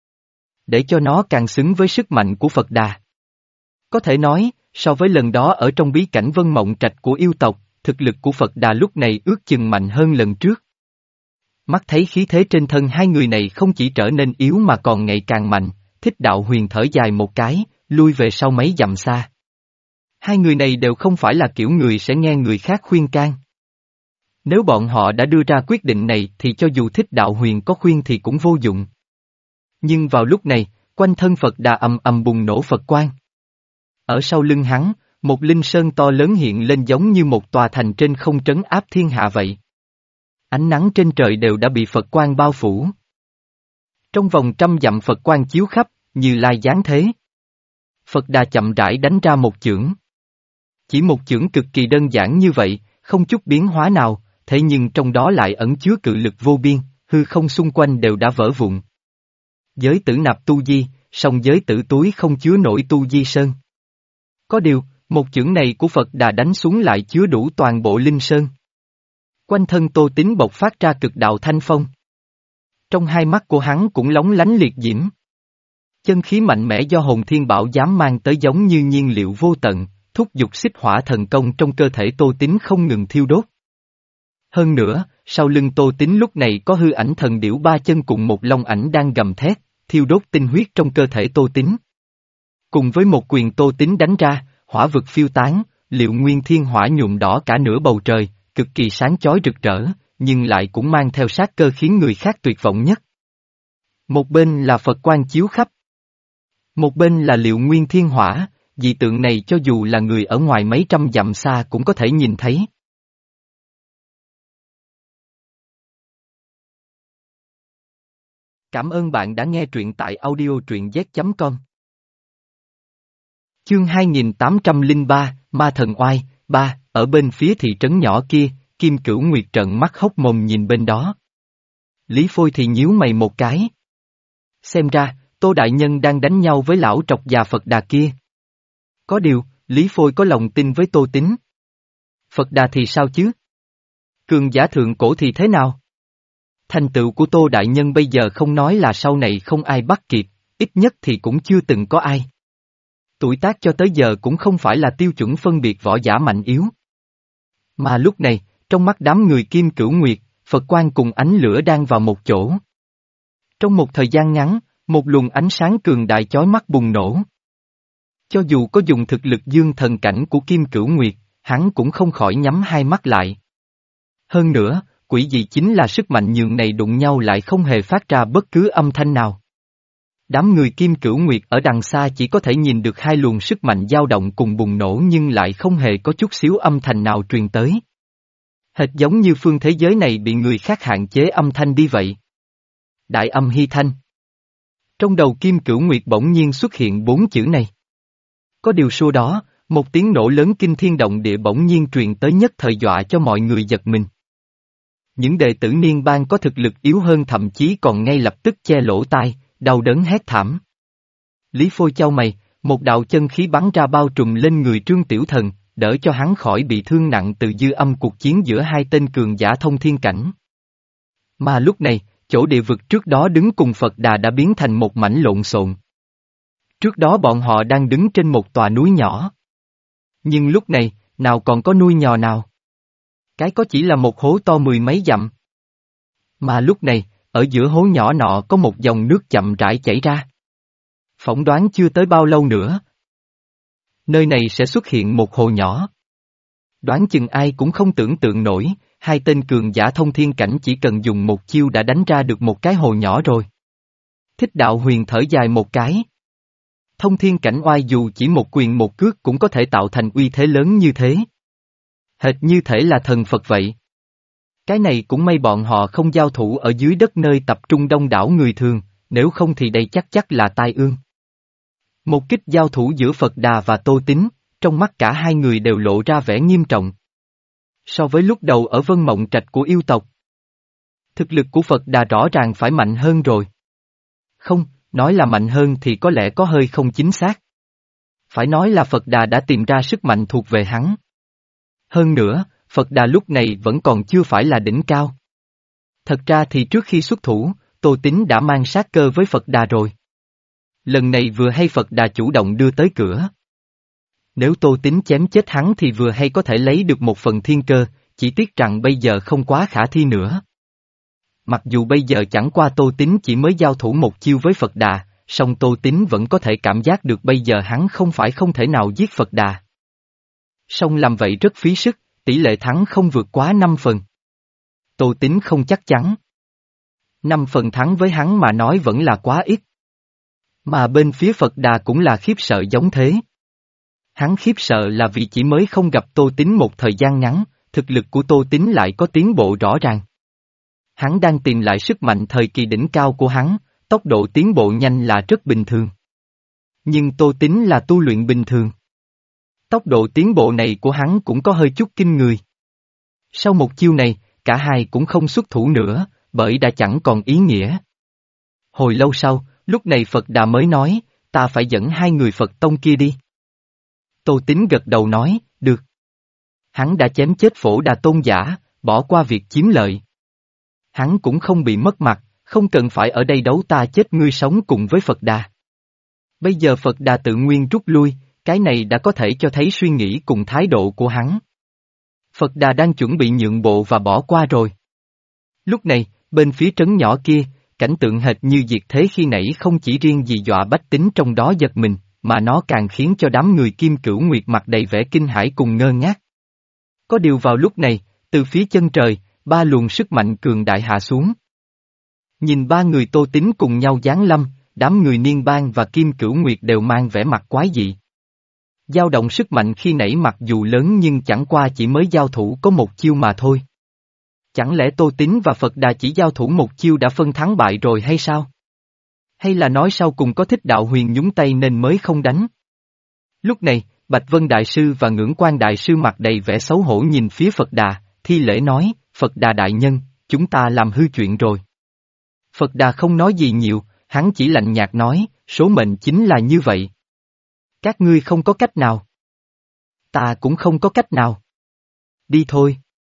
Để cho nó càng xứng với sức mạnh của Phật Đà. Có thể nói, so với lần đó ở trong bí cảnh Vân Mộng Trạch của yêu tộc, thực lực của Phật Đà lúc này ước chừng mạnh hơn lần trước. Mắt thấy khí thế trên thân hai người này không chỉ trở nên yếu mà còn ngày càng mạnh, Thích Đạo Huyền thở dài một cái, lui về sau mấy dặm xa. Hai người này đều không phải là kiểu người sẽ nghe người khác khuyên can. Nếu bọn họ đã đưa ra quyết định này thì cho dù Thích Đạo Huyền có khuyên thì cũng vô dụng. Nhưng vào lúc này, quanh thân Phật Đà ầm ầm bùng nổ Phật quang. Ở sau lưng hắn, một linh sơn to lớn hiện lên giống như một tòa thành trên không trấn áp thiên hạ vậy. Ánh nắng trên trời đều đã bị Phật quang bao phủ. Trong vòng trăm dặm Phật quang chiếu khắp, như lai giáng thế. Phật Đà chậm rãi đánh ra một chưởng. Chỉ một chưởng cực kỳ đơn giản như vậy, không chút biến hóa nào, thế nhưng trong đó lại ẩn chứa cự lực vô biên, hư không xung quanh đều đã vỡ vụn. Giới tử nạp tu di, song giới tử túi không chứa nổi tu di sơn. Có điều, một chưởng này của Phật Đà đánh xuống lại chứa đủ toàn bộ linh sơn. Quanh thân Tô Tín bộc phát ra cực đạo thanh phong. Trong hai mắt của hắn cũng lóng lánh liệt diễm. Chân khí mạnh mẽ do hồn thiên bảo dám mang tới giống như nhiên liệu vô tận, thúc giục xích hỏa thần công trong cơ thể Tô Tín không ngừng thiêu đốt. Hơn nữa, sau lưng Tô Tín lúc này có hư ảnh thần điểu ba chân cùng một long ảnh đang gầm thét, thiêu đốt tinh huyết trong cơ thể Tô Tín. Cùng với một quyền Tô Tín đánh ra, hỏa vực phiêu tán, liệu nguyên thiên hỏa nhuộm đỏ cả nửa bầu trời, cực kỳ sáng chói rực rỡ, nhưng lại cũng mang theo sát cơ khiến người khác tuyệt vọng nhất. Một bên là Phật quang chiếu khắp. Một bên là liệu nguyên thiên hỏa, dị tượng này cho dù là người ở ngoài mấy trăm dặm xa cũng có thể nhìn thấy. Cảm ơn bạn đã nghe truyện tại audio truyện z chấm com. Chương hai nghìn tám trăm lẻ ba, Ma Thần Oai, ba, ở bên phía thị trấn nhỏ kia, Kim Cửu Nguyệt trợn mắt hốc mồm nhìn bên đó. Lý Phôi thì nhíu mày một cái. Xem ra, Tô Đại Nhân đang đánh nhau với lão trọc già Phật Đà kia. Có điều, Lý Phôi có lòng tin với Tô Tín. Phật Đà thì sao chứ? Cường giả thượng cổ thì thế nào? Thành tựu của Tô Đại Nhân bây giờ không nói là sau này không ai bắt kịp, ít nhất thì cũng chưa từng có ai. Tuổi tác cho tới giờ cũng không phải là tiêu chuẩn phân biệt võ giả mạnh yếu. Mà lúc này, trong mắt đám người Kim Cửu Nguyệt, Phật quang cùng ánh lửa đang vào một chỗ. Trong một thời gian ngắn, một luồng ánh sáng cường đại chói mắt bùng nổ. Cho dù có dùng thực lực dương thần cảnh của Kim Cửu Nguyệt, hắn cũng không khỏi nhắm hai mắt lại. Hơn nữa, quỷ dị chính là sức mạnh nhường này đụng nhau lại không hề phát ra bất cứ âm thanh nào. Đám người Kim Cửu Nguyệt ở đằng xa chỉ có thể nhìn được hai luồng sức mạnh dao động cùng bùng nổ nhưng lại không hề có chút xíu âm thanh nào truyền tới. Hệt giống như phương thế giới này bị người khác hạn chế âm thanh đi vậy. Đại âm hy thanh. Trong đầu Kim Cửu Nguyệt bỗng nhiên xuất hiện bốn chữ này. Có điều sau đó, một tiếng nổ lớn kinh thiên động địa bỗng nhiên truyền tới nhất thời dọa cho mọi người giật mình. Những đệ tử niên bang có thực lực yếu hơn thậm chí còn ngay lập tức che lỗ tai, đau đớn hét thảm. Lý Phôi chau mày, một đạo chân khí bắn ra bao trùm lên người Trương Tiểu Thần, đỡ cho hắn khỏi bị thương nặng từ dư âm cuộc chiến giữa hai tên cường giả thông thiên cảnh. Mà lúc này, chỗ địa vực trước đó đứng cùng Phật Đà đã biến thành một mảnh lộn xộn. Trước đó bọn họ đang đứng trên một tòa núi nhỏ. Nhưng lúc này, nào còn có núi nhỏ nào. Cái có chỉ là một hố to mười mấy dặm. Mà lúc này, ở giữa hố nhỏ nọ có một dòng nước chậm rãi chảy ra. Phỏng đoán chưa tới bao lâu nữa. Nơi này sẽ xuất hiện một hồ nhỏ. Đoán chừng ai cũng không tưởng tượng nổi, hai tên cường giả thông thiên cảnh chỉ cần dùng một chiêu đã đánh ra được một cái hồ nhỏ rồi. Thích Đạo Huyền thở dài một cái. Thông thiên cảnh oai dù chỉ một quyền một cước cũng có thể tạo thành uy thế lớn như thế. Hệt như thể là thần Phật vậy. Cái này cũng may bọn họ không giao thủ ở dưới đất nơi tập trung đông đảo người thường, nếu không thì đây chắc chắc là tai ương. Một kích giao thủ giữa Phật Đà và Tô Tín, trong mắt cả hai người đều lộ ra vẻ nghiêm trọng. So với lúc đầu ở Vân Mộng Trạch của yêu tộc, thực lực của Phật Đà rõ ràng phải mạnh hơn rồi. Không, nói là mạnh hơn thì có lẽ có hơi không chính xác. Phải nói là Phật Đà đã tìm ra sức mạnh thuộc về hắn. Hơn nữa, Phật Đà lúc này vẫn còn chưa phải là đỉnh cao. Thật ra thì trước khi xuất thủ, Tô Tín đã mang sát cơ với Phật Đà rồi. Lần này vừa hay Phật Đà chủ động đưa tới cửa. Nếu Tô Tín chém chết hắn thì vừa hay có thể lấy được một phần thiên cơ, chỉ tiếc rằng bây giờ không quá khả thi nữa. Mặc dù bây giờ chẳng qua Tô Tín chỉ mới giao thủ một chiêu với Phật Đà, song Tô Tín vẫn có thể cảm giác được bây giờ hắn không phải không thể nào giết Phật Đà. Song làm vậy rất phí sức, tỷ lệ thắng không vượt quá năm phần. Tô Tín không chắc chắn. năm phần thắng với hắn mà nói vẫn là quá ít. Mà bên phía Phật Đà cũng là khiếp sợ giống thế. Hắn khiếp sợ là vì chỉ mới không gặp Tô Tín một thời gian ngắn, thực lực của Tô Tín lại có tiến bộ rõ ràng. Hắn đang tìm lại sức mạnh thời kỳ đỉnh cao của hắn, tốc độ tiến bộ nhanh là rất bình thường. Nhưng Tô Tín là tu luyện bình thường. Tốc độ tiến bộ này của hắn cũng có hơi chút kinh người. Sau một chiêu này, cả hai cũng không xuất thủ nữa, bởi đã chẳng còn ý nghĩa. Hồi lâu sau, lúc này Phật Đà mới nói, ta phải dẫn hai người Phật tông kia đi. Tô Tín gật đầu nói, được. Hắn đã chém chết Phổ Đà tôn giả, bỏ qua việc chiếm lợi. Hắn cũng không bị mất mặt, không cần phải ở đây đấu ta chết ngươi sống cùng với Phật Đà. Bây giờ Phật Đà tự nguyên rút lui, cái này đã có thể cho thấy suy nghĩ cùng thái độ của hắn. Phật Đà đang chuẩn bị nhượng bộ và bỏ qua rồi. Lúc này, bên phía trấn nhỏ kia, cảnh tượng hệt như diệt thế khi nãy không chỉ riêng gì dọa bách tính trong đó giật mình, mà nó càng khiến cho đám người Kim Cửu Nguyệt mặt đầy vẻ kinh hãi cùng ngơ ngác. Có điều vào lúc này, từ phía chân trời, ba luồng sức mạnh cường đại hạ xuống. Nhìn ba người Tô Tín cùng nhau giáng lâm, đám người Niên Bang và Kim Cửu Nguyệt đều mang vẻ mặt quái dị. Dao động sức mạnh khi nãy mặc dù lớn nhưng chẳng qua chỉ mới giao thủ có một chiêu mà thôi. Chẳng lẽ Tô Tín và Phật Đà chỉ giao thủ một chiêu đã phân thắng bại rồi hay sao? Hay là nói sau cùng có Thích Đạo Huyền nhúng tay nên mới không đánh? Lúc này, Bạch Vân Đại Sư và Ngưỡng Quan Đại Sư mặt đầy vẻ xấu hổ nhìn phía Phật Đà, thi lễ nói, Phật Đà đại nhân, chúng ta làm hư chuyện rồi. Phật Đà không nói gì nhiều, hắn chỉ lạnh nhạt nói, số mệnh chính là như vậy. Các ngươi không có cách nào. Ta cũng không có cách nào. Đi thôi.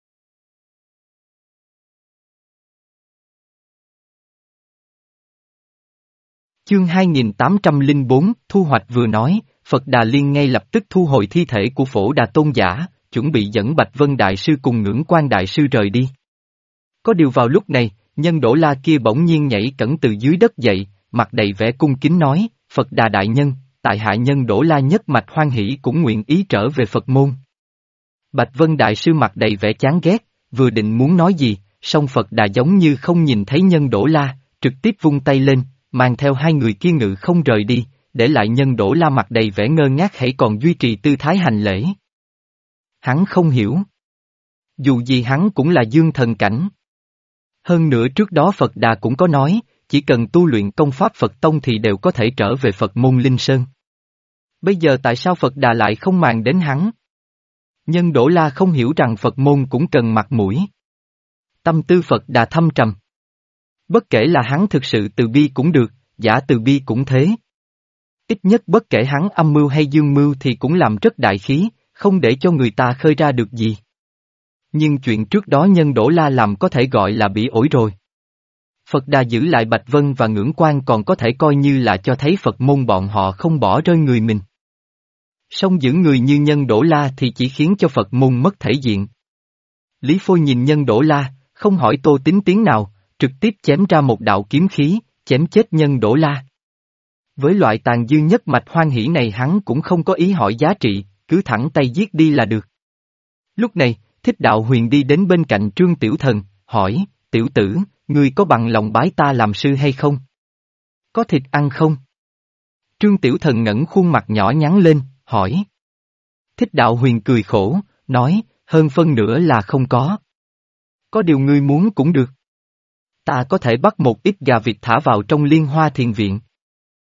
Chương hai nghìn tám trăm lẻ bốn, Thu hoạch vừa nói, Phật Đà Liên ngay lập tức thu hồi thi thể của Phổ Đà Tôn giả, chuẩn bị dẫn Bạch Vân Đại Sư cùng Ngưỡng Quan Đại Sư rời đi. Có điều vào lúc này, Nhân Đỗ La kia bỗng nhiên nhảy cẩn từ dưới đất dậy, mặt đầy vẻ cung kính nói, Phật Đà đại nhân, tại hạ Nhân Đỗ La nhất mạch hoan hỷ cũng nguyện ý trở về Phật môn. Bạch Vân Đại Sư mặt đầy vẻ chán ghét, vừa định muốn nói gì, song Phật Đà giống như không nhìn thấy Nhân Đỗ La, trực tiếp vung tay lên, mang theo hai người kia ngự không rời đi, để lại Nhân Đỗ La mặt đầy vẻ ngơ ngác hãy còn duy trì tư thái hành lễ. Hắn không hiểu. Dù gì hắn cũng là dương thần cảnh. Hơn nữa trước đó Phật Đà cũng có nói, chỉ cần tu luyện công pháp Phật Tông thì đều có thể trở về Phật môn Linh Sơn. Bây giờ tại sao Phật Đà lại không màng đến hắn? Nhân Đỗ La không hiểu rằng Phật môn cũng cần mặt mũi. Tâm tư Phật Đà thâm trầm. Bất kể là hắn thực sự từ bi cũng được, giả từ bi cũng thế. Ít nhất bất kể hắn âm mưu hay dương mưu thì cũng làm rất đại khí, không để cho người ta khơi ra được gì. Nhưng chuyện trước đó Nhân Đỗ La làm có thể gọi là bị ổi rồi. Phật Đà giữ lại Bạch Vân và Ngưỡng Quan còn có thể coi như là cho thấy Phật môn bọn họ không bỏ rơi người mình. Song giữ người như Nhân Đỗ La thì chỉ khiến cho Phật môn mất thể diện. Lý Phôi nhìn Nhân Đỗ La, không hỏi Tô Tín tiếng nào, trực tiếp chém ra một đạo kiếm khí, chém chết Nhân Đỗ La. Với loại tàn dư nhất mạch hoan hỷ này hắn cũng không có ý hỏi giá trị, cứ thẳng tay giết đi là được. Lúc này, Thích Đạo Huyền đi đến bên cạnh Trương Tiểu Thần, hỏi, tiểu tử, ngươi có bằng lòng bái ta làm sư hay không? Có thịt ăn không? Trương Tiểu Thần ngẩng khuôn mặt nhỏ nhắn lên, hỏi. Thích Đạo Huyền cười khổ, nói, hơn phân nửa là không có. Có điều ngươi muốn cũng được. Ta có thể bắt một ít gà vịt thả vào trong Liên Hoa Thiền Viện.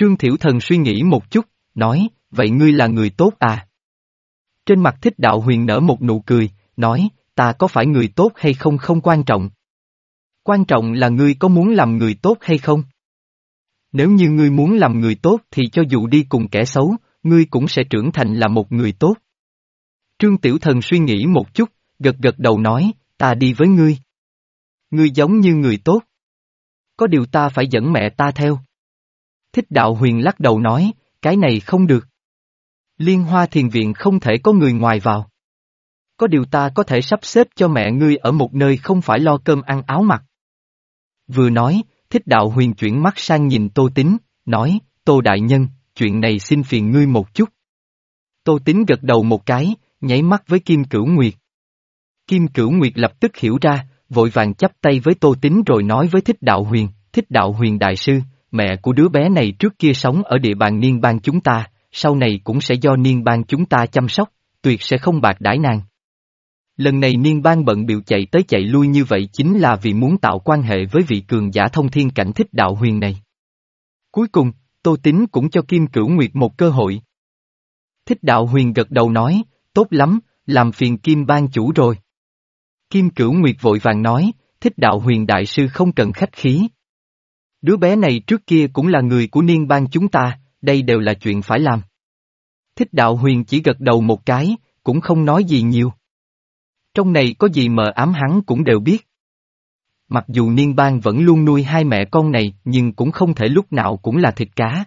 Trương Thiểu Thần suy nghĩ một chút, nói, vậy ngươi là người tốt à? Trên mặt Thích Đạo Huyền nở một nụ cười, nói, ta có phải người tốt hay không không quan trọng. Quan trọng là ngươi có muốn làm người tốt hay không? Nếu như ngươi muốn làm người tốt thì cho dù đi cùng kẻ xấu, ngươi cũng sẽ trưởng thành là một người tốt. Trương Tiểu Thần suy nghĩ một chút, gật gật đầu nói, ta đi với ngươi. Ngươi giống như người tốt. Có điều ta phải dẫn mẹ ta theo. Thích Đạo Huyền lắc đầu nói, cái này không được. Liên Hoa Thiền Viện không thể có người ngoài vào. Có điều ta có thể sắp xếp cho mẹ ngươi ở một nơi không phải lo cơm ăn áo mặc. Vừa nói, Thích Đạo Huyền chuyển mắt sang nhìn Tô Tín, nói, Tô Đại Nhân, chuyện này xin phiền ngươi một chút. Tô Tín gật đầu một cái, nháy mắt với Kim Cửu Nguyệt. Kim Cửu Nguyệt lập tức hiểu ra, vội vàng chắp tay với Tô Tín rồi nói với Thích Đạo Huyền, Thích Đạo Huyền Đại Sư, mẹ của đứa bé này trước kia sống ở địa bàn Niên Bang chúng ta, sau này cũng sẽ do Niên Bang chúng ta chăm sóc, tuyệt sẽ không bạc đãi nàng. Lần này Niên Bang bận bịu chạy tới chạy lui như vậy chính là vì muốn tạo quan hệ với vị cường giả thông thiên cảnh Thích Đạo Huyền này. Cuối cùng, Tô Tín cũng cho Kim Cửu Nguyệt một cơ hội. Thích Đạo Huyền gật đầu nói, tốt lắm, làm phiền Kim Bang chủ rồi. Kim Cửu Nguyệt vội vàng nói, Thích Đạo Huyền Đại Sư không cần khách khí. Đứa bé này trước kia cũng là người của Niên Bang chúng ta, đây đều là chuyện phải làm. Thích Đạo Huyền chỉ gật đầu một cái, cũng không nói gì nhiều. Trong này có gì mờ ám hắn cũng đều biết. Mặc dù Niên Bang vẫn luôn nuôi hai mẹ con này nhưng cũng không thể lúc nào cũng là thịt cá.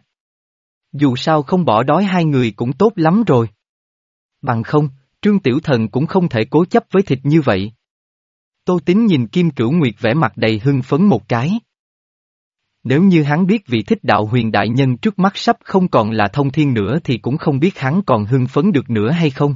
Dù sao không bỏ đói hai người cũng tốt lắm rồi. Bằng không, Trương Tiểu Thần cũng không thể cố chấp với thịt như vậy. Tô Tín nhìn Kim Cửu Nguyệt vẻ mặt đầy hưng phấn một cái. Nếu như hắn biết vị Thích Đạo Huyền Đại Nhân trước mắt sắp không còn là thông thiên nữa thì cũng không biết hắn còn hưng phấn được nữa hay không.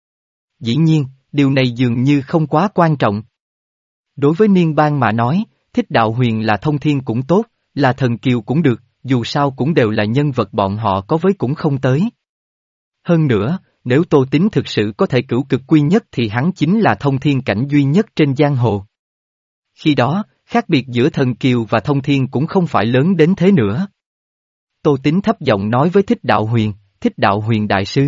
Dĩ nhiên, điều này dường như không quá quan trọng. Đối với Niên Bang mà nói, Thích Đạo Huyền là thông thiên cũng tốt, là thần kiều cũng được, dù sao cũng đều là nhân vật bọn họ có với cũng không tới. Hơn nữa, nếu Tô Tín thực sự có thể cửu cực quy nhất thì hắn chính là thông thiên cảnh duy nhất trên giang hồ. Khi đó, khác biệt giữa thần kiều và thông thiên cũng không phải lớn đến thế nữa. Tô Tín thấp giọng nói với Thích Đạo Huyền, Thích Đạo Huyền Đại Sư.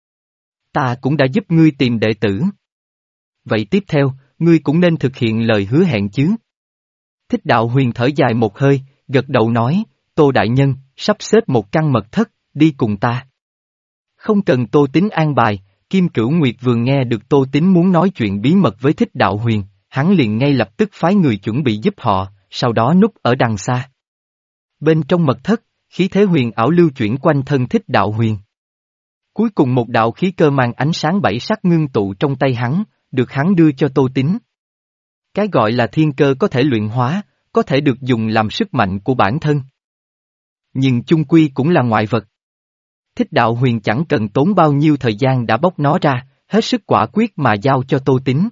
Ta cũng đã giúp ngươi tìm đệ tử. Vậy tiếp theo, ngươi cũng nên thực hiện lời hứa hẹn chứ. Thích Đạo Huyền thở dài một hơi, gật đầu nói, Tô Đại Nhân, sắp xếp một căn mật thất, đi cùng ta. Không cần Tô Tín an bài, Kim Cửu Nguyệt vừa nghe được Tô Tín muốn nói chuyện bí mật với Thích Đạo Huyền, hắn liền ngay lập tức phái người chuẩn bị giúp họ, sau đó núp ở đằng xa. Bên trong mật thất, khí thế huyền ảo lưu chuyển quanh thân Thích Đạo Huyền. Cuối cùng một đạo khí cơ mang ánh sáng bảy sắc ngưng tụ trong tay hắn, được hắn đưa cho Tô Tín. Cái gọi là thiên cơ có thể luyện hóa, có thể được dùng làm sức mạnh của bản thân. Nhưng chung quy cũng là ngoại vật. Thích Đạo Huyền chẳng cần tốn bao nhiêu thời gian đã bóc nó ra, hết sức quả quyết mà giao cho Tô Tín.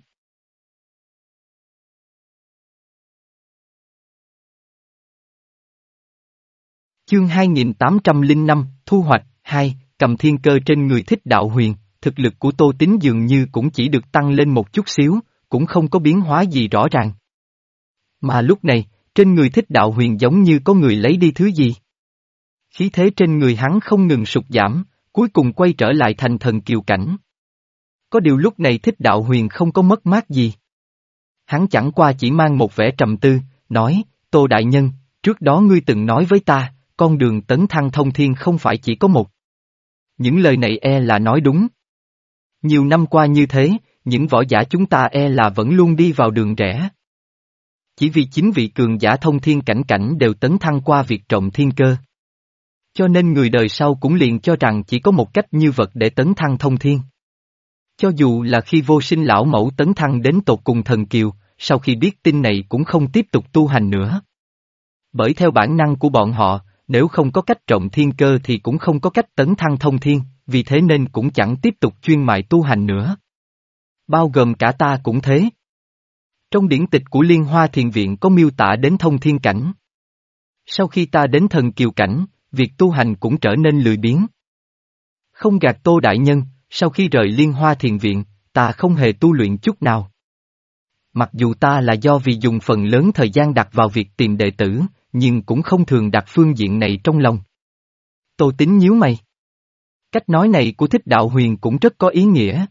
Chương hai nghìn tám trăm lẻ năm, Thu hoạch, hai, cầm thiên cơ trên người Thích Đạo Huyền, thực lực của Tô Tín dường như cũng chỉ được tăng lên một chút xíu, cũng không có biến hóa gì rõ ràng. Mà lúc này, trên người Thích Đạo Huyền giống như có người lấy đi thứ gì. Khí thế trên người hắn không ngừng sụt giảm, cuối cùng quay trở lại thành thần kiều cảnh. Có điều lúc này Thích Đạo Huyền không có mất mát gì. Hắn chẳng qua chỉ mang một vẻ trầm tư, nói, Tô Đại Nhân, trước đó ngươi từng nói với ta, con đường tấn thăng thông thiên không phải chỉ có một. Những lời này e là nói đúng. Nhiều năm qua như thế, những võ giả chúng ta e là vẫn luôn đi vào đường rẽ. Chỉ vì chính vị cường giả thông thiên cảnh cảnh đều tấn thăng qua việc trộm thiên cơ. Cho nên người đời sau cũng liền cho rằng chỉ có một cách như vật để tấn thăng thông thiên. Cho dù là khi vô sinh lão mẫu tấn thăng đến tột cùng thần kiều, sau khi biết tin này cũng không tiếp tục tu hành nữa. Bởi theo bản năng của bọn họ, nếu không có cách trộm thiên cơ thì cũng không có cách tấn thăng thông thiên, vì thế nên cũng chẳng tiếp tục chuyên mại tu hành nữa. Bao gồm cả ta cũng thế. Trong điển tịch của Liên Hoa Thiền Viện có miêu tả đến thông thiên cảnh. Sau khi ta đến thần kiều cảnh, việc tu hành cũng trở nên lười biếng. Không gạt Tô Đại Nhân, sau khi rời Liên Hoa Thiền Viện, ta không hề tu luyện chút nào. Mặc dù ta là do vì dùng phần lớn thời gian đặt vào việc tìm đệ tử, nhưng cũng không thường đặt phương diện này trong lòng. Tô Tín nhíu mày. Cách nói này của Thích Đạo Huyền cũng rất có ý nghĩa.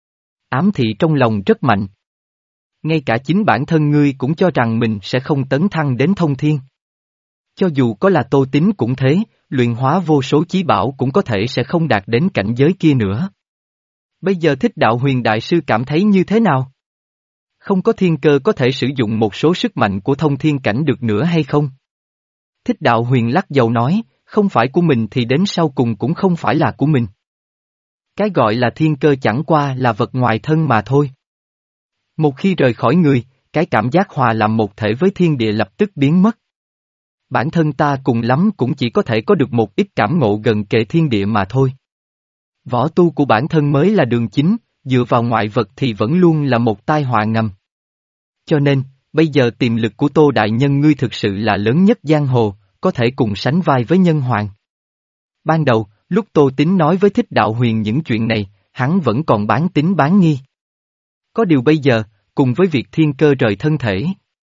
Ám thị trong lòng rất mạnh. Ngay cả chính bản thân ngươi cũng cho rằng mình sẽ không tấn thăng đến thông thiên. Cho dù có là Tô Tín cũng thế, luyện hóa vô số chí bảo cũng có thể sẽ không đạt đến cảnh giới kia nữa. Bây giờ Thích Đạo Huyền Đại Sư cảm thấy như thế nào? Không có thiên cơ có thể sử dụng một số sức mạnh của thông thiên cảnh được nữa hay không? Thích Đạo Huyền lắc đầu nói, không phải của mình thì đến sau cùng cũng không phải là của mình. Cái gọi là thiên cơ chẳng qua là vật ngoài thân mà thôi. Một khi rời khỏi người, cái cảm giác hòa làm một thể với thiên địa lập tức biến mất. Bản thân ta cùng lắm cũng chỉ có thể có được một ít cảm ngộ gần kề thiên địa mà thôi. Võ tu của bản thân mới là đường chính, dựa vào ngoại vật thì vẫn luôn là một tai họa ngầm. Cho nên, bây giờ tiềm lực của Tô Đại Nhân ngươi thực sự là lớn nhất giang hồ, có thể cùng sánh vai với nhân hoàng. Ban đầu, lúc Tô Tín nói với Thích Đạo Huyền những chuyện này, hắn vẫn còn bán tín bán nghi. Có điều bây giờ, cùng với việc thiên cơ rời thân thể,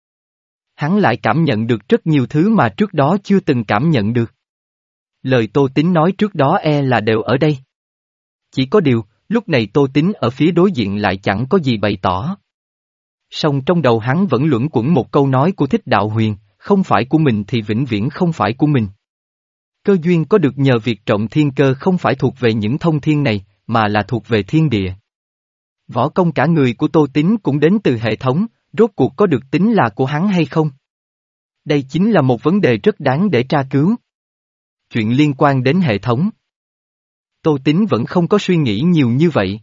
hắn lại cảm nhận được rất nhiều thứ mà trước đó chưa từng cảm nhận được. Lời Tô Tín nói trước đó e là đều ở đây. Chỉ có điều, lúc này Tô Tín ở phía đối diện lại chẳng có gì bày tỏ. Song trong đầu hắn vẫn luẩn quẩn một câu nói của Thích Đạo Huyền, không phải của mình thì vĩnh viễn không phải của mình. Cơ duyên có được nhờ việc trộm thiên cơ không phải thuộc về những thông thiên này, mà là thuộc về thiên địa. Võ công cả người của Tô Tín cũng đến từ hệ thống, rốt cuộc có được tính là của hắn hay không? Đây chính là một vấn đề rất đáng để tra cứu. Chuyện liên quan đến hệ thống. Tô Tín vẫn không có suy nghĩ nhiều như vậy.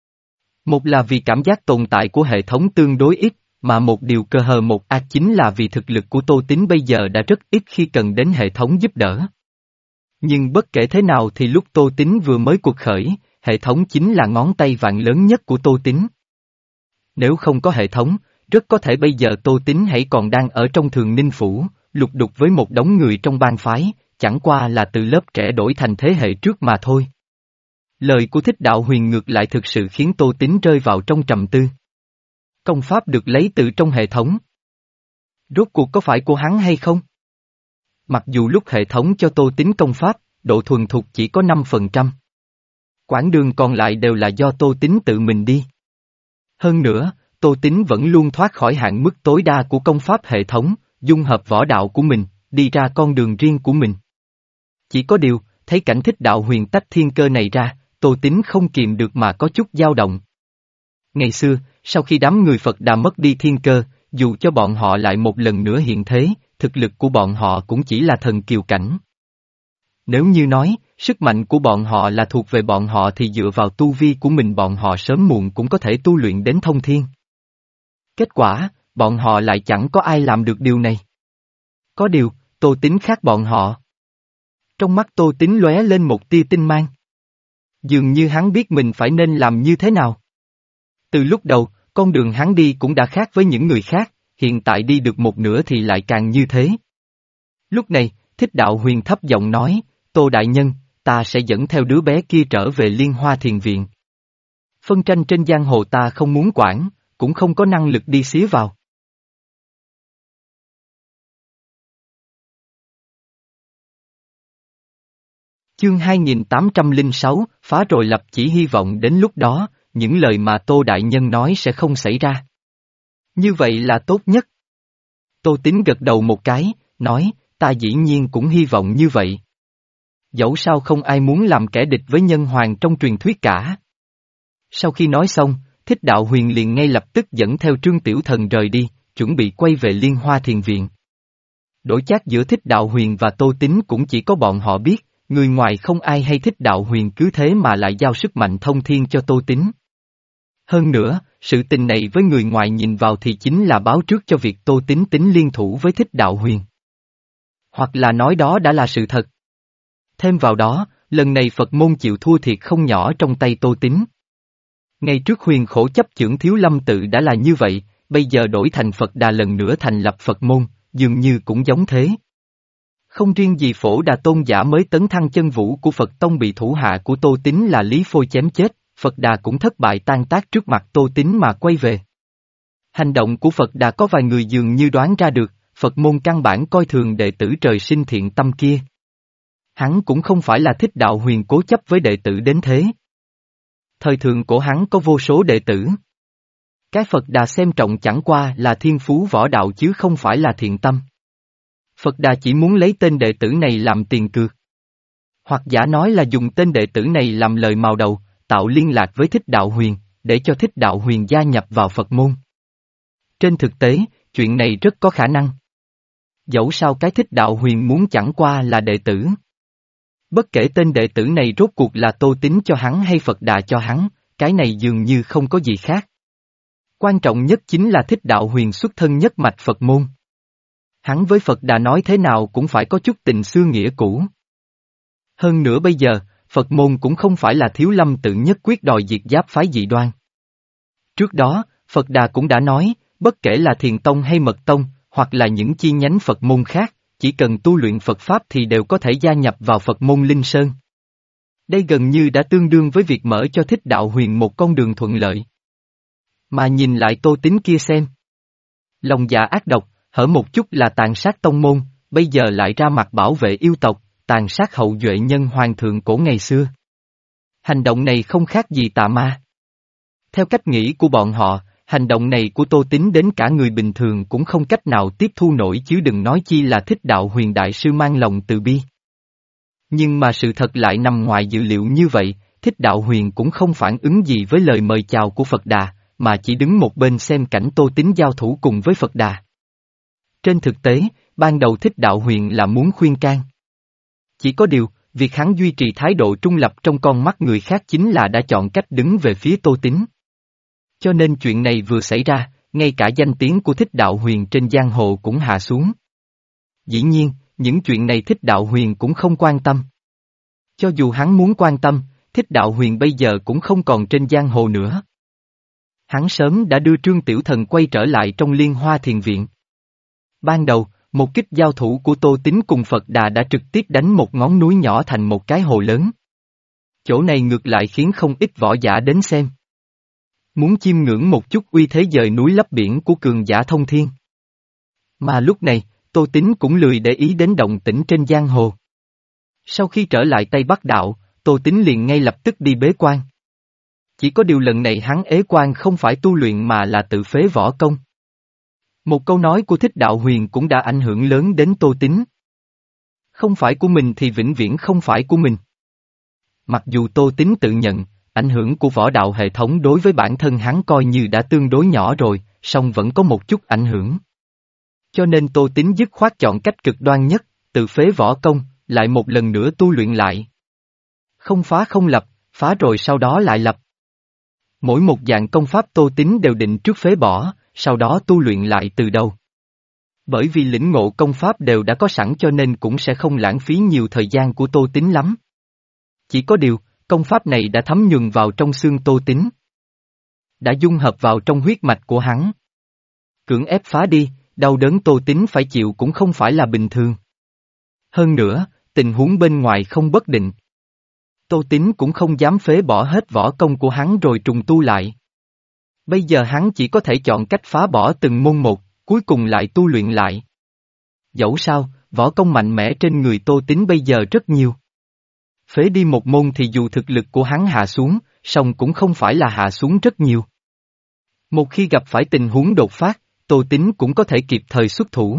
Một là vì cảm giác tồn tại của hệ thống tương đối ít, mà một điều cơ hờ một ác chính là vì thực lực của Tô Tín bây giờ đã rất ít khi cần đến hệ thống giúp đỡ. Nhưng bất kể thế nào thì lúc Tô Tín vừa mới cuộc khởi, hệ thống chính là ngón tay vàng lớn nhất của Tô Tín. Nếu không có hệ thống, rất có thể bây giờ Tô Tín hãy còn đang ở trong Thường Ninh Phủ, lục đục với một đống người trong bang phái, chẳng qua là từ lớp trẻ đổi thành thế hệ trước mà thôi. Lời của Thích Đạo Huyền ngược lại thực sự khiến Tô Tín rơi vào trong trầm tư. Công pháp được lấy từ trong hệ thống. Rốt cuộc có phải của hắn hay không? Mặc dù lúc hệ thống cho Tô Tín công pháp, độ thuần thục chỉ có năm phần trăm. Quãng đường còn lại đều là do Tô Tín tự mình đi. Hơn nữa, Tô Tín vẫn luôn thoát khỏi hạn mức tối đa của công pháp hệ thống, dung hợp võ đạo của mình, đi ra con đường riêng của mình. Chỉ có điều, thấy cảnh Thích Đạo Huyền tách thiên cơ này ra, Tô Tín không kìm được mà có chút dao động. Ngày xưa, sau khi đám người Phật Đà mất đi thiên cơ, dù cho bọn họ lại một lần nữa hiện thế, thực lực của bọn họ cũng chỉ là thần kiều cảnh. Nếu như nói, sức mạnh của bọn họ là thuộc về bọn họ thì dựa vào tu vi của mình bọn họ sớm muộn cũng có thể tu luyện đến thông thiên. Kết quả, bọn họ lại chẳng có ai làm được điều này. Có điều, Tô Tín khác bọn họ. Trong mắt Tô Tín lóe lên một tia tinh mang. Dường như hắn biết mình phải nên làm như thế nào. Từ lúc đầu, con đường hắn đi cũng đã khác với những người khác, hiện tại đi được một nửa thì lại càng như thế. Lúc này, Thích Đạo Huyền thấp giọng nói, Tô Đại Nhân, ta sẽ dẫn theo đứa bé kia trở về Liên Hoa Thiền Viện. Phân tranh trên giang hồ ta không muốn quản, cũng không có năng lực đi xía vào. Chương hai nghìn tám trăm lẻ sáu, phá rồi lập chỉ hy vọng đến lúc đó, những lời mà Tô Đại Nhân nói sẽ không xảy ra. Như vậy là tốt nhất. Tô Tín gật đầu một cái, nói, ta dĩ nhiên cũng hy vọng như vậy. Dẫu sao không ai muốn làm kẻ địch với nhân hoàng trong truyền thuyết cả. Sau khi nói xong, Thích Đạo Huyền liền ngay lập tức dẫn theo Trương Tiểu Thần rời đi, chuẩn bị quay về Liên Hoa Thiền Viện. Đổi chác giữa Thích Đạo Huyền và Tô Tín cũng chỉ có bọn họ biết, người ngoài không ai hay Thích Đạo Huyền cứ thế mà lại giao sức mạnh thông thiên cho Tô Tín. Hơn nữa, sự tình này với người ngoài nhìn vào thì chính là báo trước cho việc Tô Tín tính liên thủ với Thích Đạo Huyền. Hoặc là nói đó đã là sự thật. Thêm vào đó, lần này Phật môn chịu thua thiệt không nhỏ trong tay Tô Tín. Ngày trước Huyền Khổ chấp chưởng Thiếu Lâm tự đã là như vậy, bây giờ đổi thành Phật Đà lần nữa thành lập Phật môn, dường như cũng giống thế. Không riêng gì Phổ Đà tôn giả mới tấn thăng chân vũ của Phật Tông bị thủ hạ của Tô Tín là Lý Phôi chém chết, Phật Đà cũng thất bại tan tác trước mặt Tô Tín mà quay về. Hành động của Phật Đà có vài người dường như đoán ra được, Phật môn căn bản coi thường đệ tử trời sinh thiện tâm kia. Hắn cũng không phải là Thích Đạo Huyền cố chấp với đệ tử đến thế. Thời thượng cổ hắn có vô số đệ tử. Cái Phật Đà xem trọng chẳng qua là thiên phú võ đạo chứ không phải là thiện tâm. Phật Đà chỉ muốn lấy tên đệ tử này làm tiền cược. Hoặc giả nói là dùng tên đệ tử này làm lời mào đầu, tạo liên lạc với Thích Đạo Huyền, để cho Thích Đạo Huyền gia nhập vào Phật môn. Trên thực tế, chuyện này rất có khả năng. Dẫu sao cái Thích Đạo Huyền muốn chẳng qua là đệ tử. Bất kể tên đệ tử này rốt cuộc là Tô Tín cho hắn hay Phật Đà cho hắn, cái này dường như không có gì khác. Quan trọng nhất chính là Thích Đạo Huyền xuất thân nhất mạch Phật môn. Hắn với Phật Đà nói thế nào cũng phải có chút tình xưa nghĩa cũ. Hơn nữa bây giờ, Phật môn cũng không phải là Thiếu Lâm tự nhất quyết đòi diệt giáp phái dị đoan. Trước đó, Phật Đà cũng đã nói, bất kể là Thiền Tông hay Mật Tông, hoặc là những chi nhánh Phật môn khác, chỉ cần tu luyện Phật Pháp thì đều có thể gia nhập vào Phật môn Linh Sơn. Đây gần như đã tương đương với việc mở cho Thích Đạo Huyền một con đường thuận lợi. Mà nhìn lại Tô Tín kia xem. Lòng dạ ác độc, hở một chút là tàn sát tông môn, bây giờ lại ra mặt bảo vệ yêu tộc, tàn sát hậu duệ nhân hoàng thượng cổ ngày xưa. Hành động này không khác gì tà ma. Theo cách nghĩ của bọn họ, hành động này của Tô Tín đến cả người bình thường cũng không cách nào tiếp thu nổi chứ đừng nói chi là Thích Đạo Huyền đại sư mang lòng từ bi. Nhưng mà sự thật lại nằm ngoài dự liệu như vậy, Thích Đạo Huyền cũng không phản ứng gì với lời mời chào của Phật Đà, mà chỉ đứng một bên xem cảnh Tô Tín giao thủ cùng với Phật Đà. Trên thực tế, ban đầu Thích Đạo Huyền là muốn khuyên can. Chỉ có điều, việc hắn duy trì thái độ trung lập trong con mắt người khác chính là đã chọn cách đứng về phía Tô Tín. Cho nên chuyện này vừa xảy ra, ngay cả danh tiếng của Thích Đạo Huyền trên giang hồ cũng hạ xuống. Dĩ nhiên, những chuyện này Thích Đạo Huyền cũng không quan tâm. Cho dù hắn muốn quan tâm, Thích Đạo Huyền bây giờ cũng không còn trên giang hồ nữa. Hắn sớm đã đưa Trương Tiểu Thần quay trở lại trong Liên Hoa Thiền Viện. Ban đầu, một kích giao thủ của Tô Tín cùng Phật Đà đã trực tiếp đánh một ngón núi nhỏ thành một cái hồ lớn. Chỗ này ngược lại khiến không ít võ giả đến xem. Muốn chiêm ngưỡng một chút uy thế dời núi lấp biển của cường giả thông thiên. Mà lúc này, Tô Tín cũng lười để ý đến động tĩnh trên giang hồ. Sau khi trở lại Tây Bắc Đạo, Tô Tín liền ngay lập tức đi bế quan. Chỉ có điều lần này hắn ế quan không phải tu luyện mà là tự phế võ công. Một câu nói của Thích Đạo Huyền cũng đã ảnh hưởng lớn đến Tô Tín. Không phải của mình thì vĩnh viễn không phải của mình. Mặc dù Tô Tín tự nhận, ảnh hưởng của võ đạo hệ thống đối với bản thân hắn coi như đã tương đối nhỏ rồi, song vẫn có một chút ảnh hưởng. Cho nên Tô Tín dứt khoát chọn cách cực đoan nhất, tự phế võ công, lại một lần nữa tu luyện lại. Không phá không lập, phá rồi sau đó lại lập. Mỗi một dạng công pháp Tô Tín đều định trước phế bỏ, sau đó tu luyện lại từ đầu. Bởi vì lĩnh ngộ công pháp đều đã có sẵn cho nên cũng sẽ không lãng phí nhiều thời gian của Tô Tín lắm. Chỉ có điều, công pháp này đã thấm nhuần vào trong xương Tô Tín. Đã dung hợp vào trong huyết mạch của hắn. Cưỡng ép phá đi, đau đớn Tô Tín phải chịu cũng không phải là bình thường. Hơn nữa, tình huống bên ngoài không bất định. Tô Tín cũng không dám phế bỏ hết võ công của hắn rồi trùng tu lại. Bây giờ hắn chỉ có thể chọn cách phá bỏ từng môn một, cuối cùng lại tu luyện lại. Dẫu sao, võ công mạnh mẽ trên người Tô Tín bây giờ rất nhiều. Phế đi một môn thì dù thực lực của hắn hạ xuống, song cũng không phải là hạ xuống rất nhiều. Một khi gặp phải tình huống đột phát, Tô Tín cũng có thể kịp thời xuất thủ.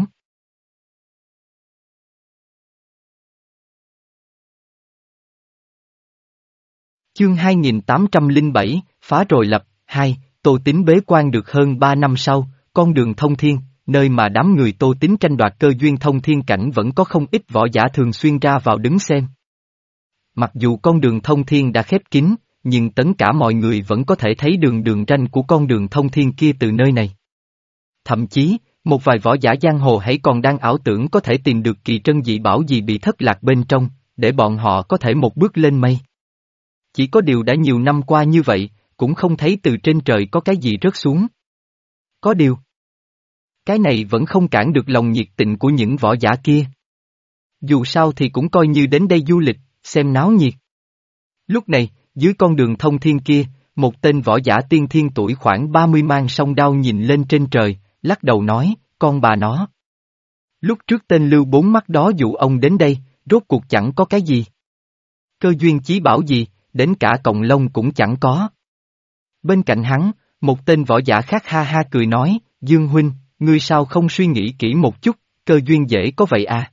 Chương hai nghìn tám trăm lẻ bảy, phá rồi lập, hai, Tô Tín bế quan được hơn ba năm sau, con đường thông thiên, nơi mà đám người Tô Tín tranh đoạt cơ duyên thông thiên cảnh vẫn có không ít võ giả thường xuyên ra vào đứng xem. Mặc dù con đường thông thiên đã khép kín, nhưng tất cả mọi người vẫn có thể thấy đường đường ranh của con đường thông thiên kia từ nơi này. Thậm chí, một vài võ giả giang hồ hãy còn đang ảo tưởng có thể tìm được kỳ trân dị bảo gì bị thất lạc bên trong, để bọn họ có thể một bước lên mây. Chỉ có điều đã nhiều năm qua như vậy, cũng không thấy từ trên trời có cái gì rớt xuống. Có điều, cái này vẫn không cản được lòng nhiệt tình của những võ giả kia. Dù sao thì cũng coi như đến đây du lịch, xem náo nhiệt. Lúc này, dưới con đường thông thiên kia, một tên võ giả tiên thiên tuổi khoảng ba mươi mang song đao nhìn lên trên trời, lắc đầu nói, con bà nó. Lúc trước tên Lưu Bốn Mắt đó dụ ông đến đây, Rốt cuộc chẳng có cái gì. Cơ duyên chí bảo gì, đến cả cọng lông cũng chẳng có. Bên cạnh hắn, một tên võ giả khác ha ha cười nói, Dương huynh, ngươi sao không suy nghĩ kỹ một chút, cơ duyên dễ có vậy à?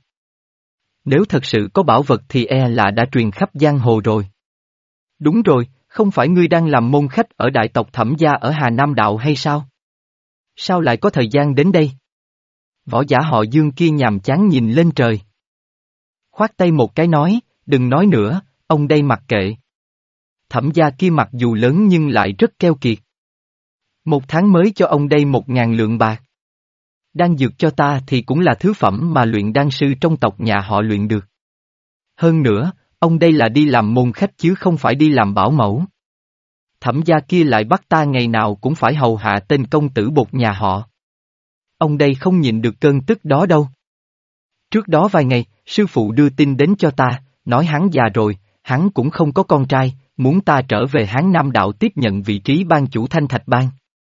Nếu thật sự có bảo vật thì e là đã truyền khắp giang hồ rồi. Đúng rồi, không phải ngươi đang làm môn khách ở đại tộc Thẩm gia ở Hà Nam Đạo hay sao? Sao lại có thời gian đến đây? Võ giả họ Dương kia nhàm chán nhìn lên trời. Khoát tay một cái nói, đừng nói nữa, ông đây mặc kệ. Thẩm gia kia mặc dù lớn nhưng lại rất keo kiệt. Một tháng mới cho ông đây một ngàn lượng bạc. Đan dược cho ta thì cũng là thứ phẩm mà luyện đan sư trong tộc nhà họ luyện được. Hơn nữa, ông đây là đi làm môn khách chứ không phải đi làm bảo mẫu. Thẩm gia kia lại bắt ta ngày nào cũng phải hầu hạ tên công tử bột nhà họ. Ông đây không nhịn được cơn tức đó đâu. Trước đó vài ngày, sư phụ đưa tin đến cho ta, nói hắn già rồi, hắn cũng không có con trai, muốn ta trở về Hán Nam Đạo tiếp nhận vị trí ban chủ Thanh Thạch Bang.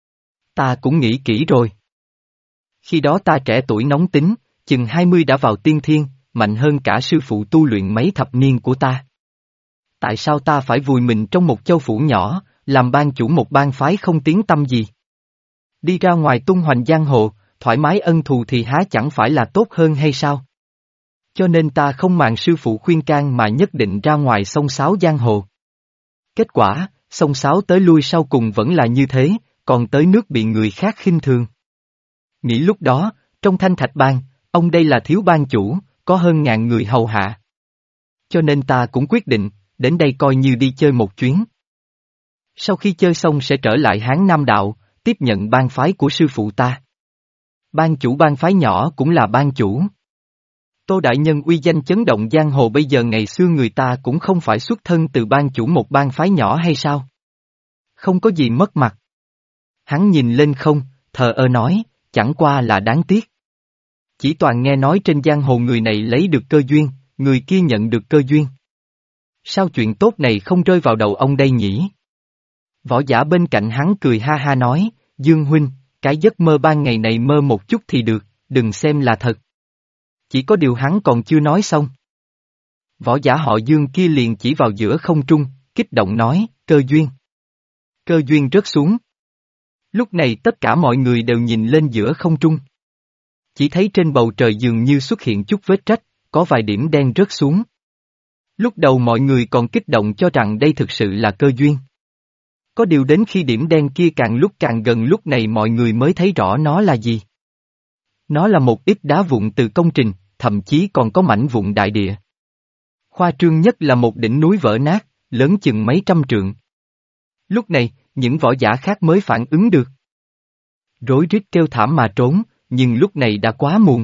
Ta cũng nghĩ kỹ rồi. Khi đó ta trẻ tuổi nóng tính, chừng hai mươi đã vào tiên thiên, mạnh hơn cả sư phụ tu luyện mấy thập niên của ta. Tại sao ta phải vùi mình trong một châu phủ nhỏ, làm ban chủ một bang phái không tiếng tăm gì? Đi ra ngoài tung hoành giang hồ, thoải mái ân thù thì há chẳng phải là tốt hơn hay sao? Cho nên ta không màng sư phụ khuyên can mà nhất định ra ngoài xông xáo giang hồ. Kết quả, xông xáo tới lui sau cùng vẫn là như thế, còn tới nước bị người khác khinh thường. Nghĩ lúc đó, trong Thanh Thạch Bang, ông đây là thiếu ban chủ, có hơn ngàn người hầu hạ. Cho nên ta cũng quyết định, đến đây coi như đi chơi một chuyến. Sau khi chơi xong sẽ trở lại Hán Nam Đạo, tiếp nhận bang phái của sư phụ ta. Ban chủ bang phái nhỏ cũng là ban chủ. Tô Đại Nhân uy danh chấn động giang hồ bây giờ ngày xưa người ta cũng không phải xuất thân từ ban chủ một bang phái nhỏ hay sao? Không có gì mất mặt. Hắn nhìn lên không, thờ ơ nói, chẳng qua là đáng tiếc. Chỉ toàn nghe nói trên giang hồ người này lấy được cơ duyên, người kia nhận được cơ duyên. Sao chuyện tốt này không rơi vào đầu ông đây nhỉ? Võ giả bên cạnh hắn cười ha ha nói, Dương huynh, cái giấc mơ ban ngày này mơ một chút thì được, đừng xem là thật. Chỉ có điều hắn còn chưa nói xong. Võ giả họ Dương kia liền chỉ vào giữa không trung, kích động nói, cơ duyên. Cơ duyên rớt xuống. Lúc này tất cả mọi người đều nhìn lên giữa không trung. Chỉ thấy trên bầu trời dường như xuất hiện chút vết rách, có vài điểm đen rớt xuống. Lúc đầu mọi người còn kích động cho rằng đây thực sự là cơ duyên. Có điều đến khi điểm đen kia càng lúc càng gần lúc này mọi người mới thấy rõ nó là gì. Nó là một ít đá vụn từ công trình, thậm chí còn có mảnh vụn đại địa. Khoa trương nhất là một đỉnh núi vỡ nát, lớn chừng mấy trăm trượng. Lúc này, những võ giả khác mới phản ứng được. Rối rít kêu thảm mà trốn, nhưng lúc này đã quá muộn.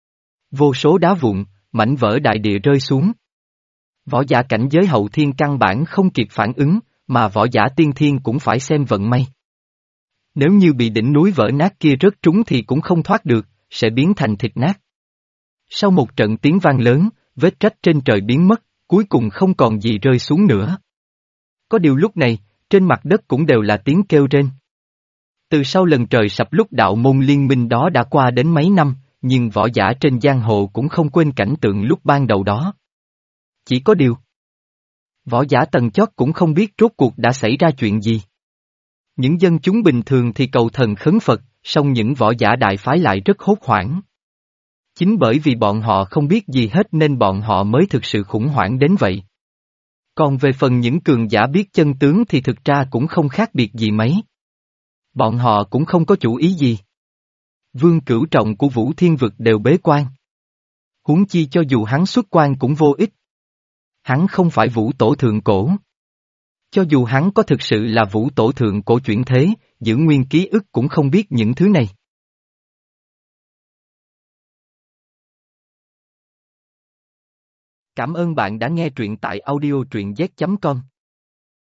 Vô số đá vụn, mảnh vỡ đại địa rơi xuống. Võ giả cảnh giới hậu thiên căn bản không kịp phản ứng, mà võ giả tiên thiên cũng phải xem vận may. Nếu như bị đỉnh núi vỡ nát kia rớt trúng thì cũng không thoát được, sẽ biến thành thịt nát. Sau một trận tiếng vang lớn, vết rách trên trời biến mất, cuối cùng không còn gì rơi xuống nữa. Có điều lúc này, trên mặt đất cũng đều là tiếng kêu rên. Từ sau lần trời sập lúc đạo môn liên minh đó đã qua đến mấy năm, nhưng võ giả trên giang hồ cũng không quên cảnh tượng lúc ban đầu đó. Chỉ có điều, võ giả tầng chót cũng không biết rốt cuộc đã xảy ra chuyện gì. Những dân chúng bình thường thì cầu thần khấn Phật, song những võ giả đại phái lại rất hốt hoảng. Chính bởi vì bọn họ không biết gì hết nên bọn họ mới thực sự khủng hoảng đến vậy. Còn về phần những cường giả biết chân tướng thì thực ra cũng không khác biệt gì mấy. Bọn họ cũng không có chủ ý gì. Vương cửu trọng của Vũ Thiên Vực đều bế quan. Huống chi cho dù hắn xuất quan cũng vô ích. Hắn không phải Vũ Tổ Thượng Cổ. Cho dù hắn có thực sự là Vũ Tổ Thượng Cổ chuyển thế, giữ nguyên ký ức cũng không biết những thứ này. Cảm ơn bạn đã nghe truyện tại audio truyện z chấm com.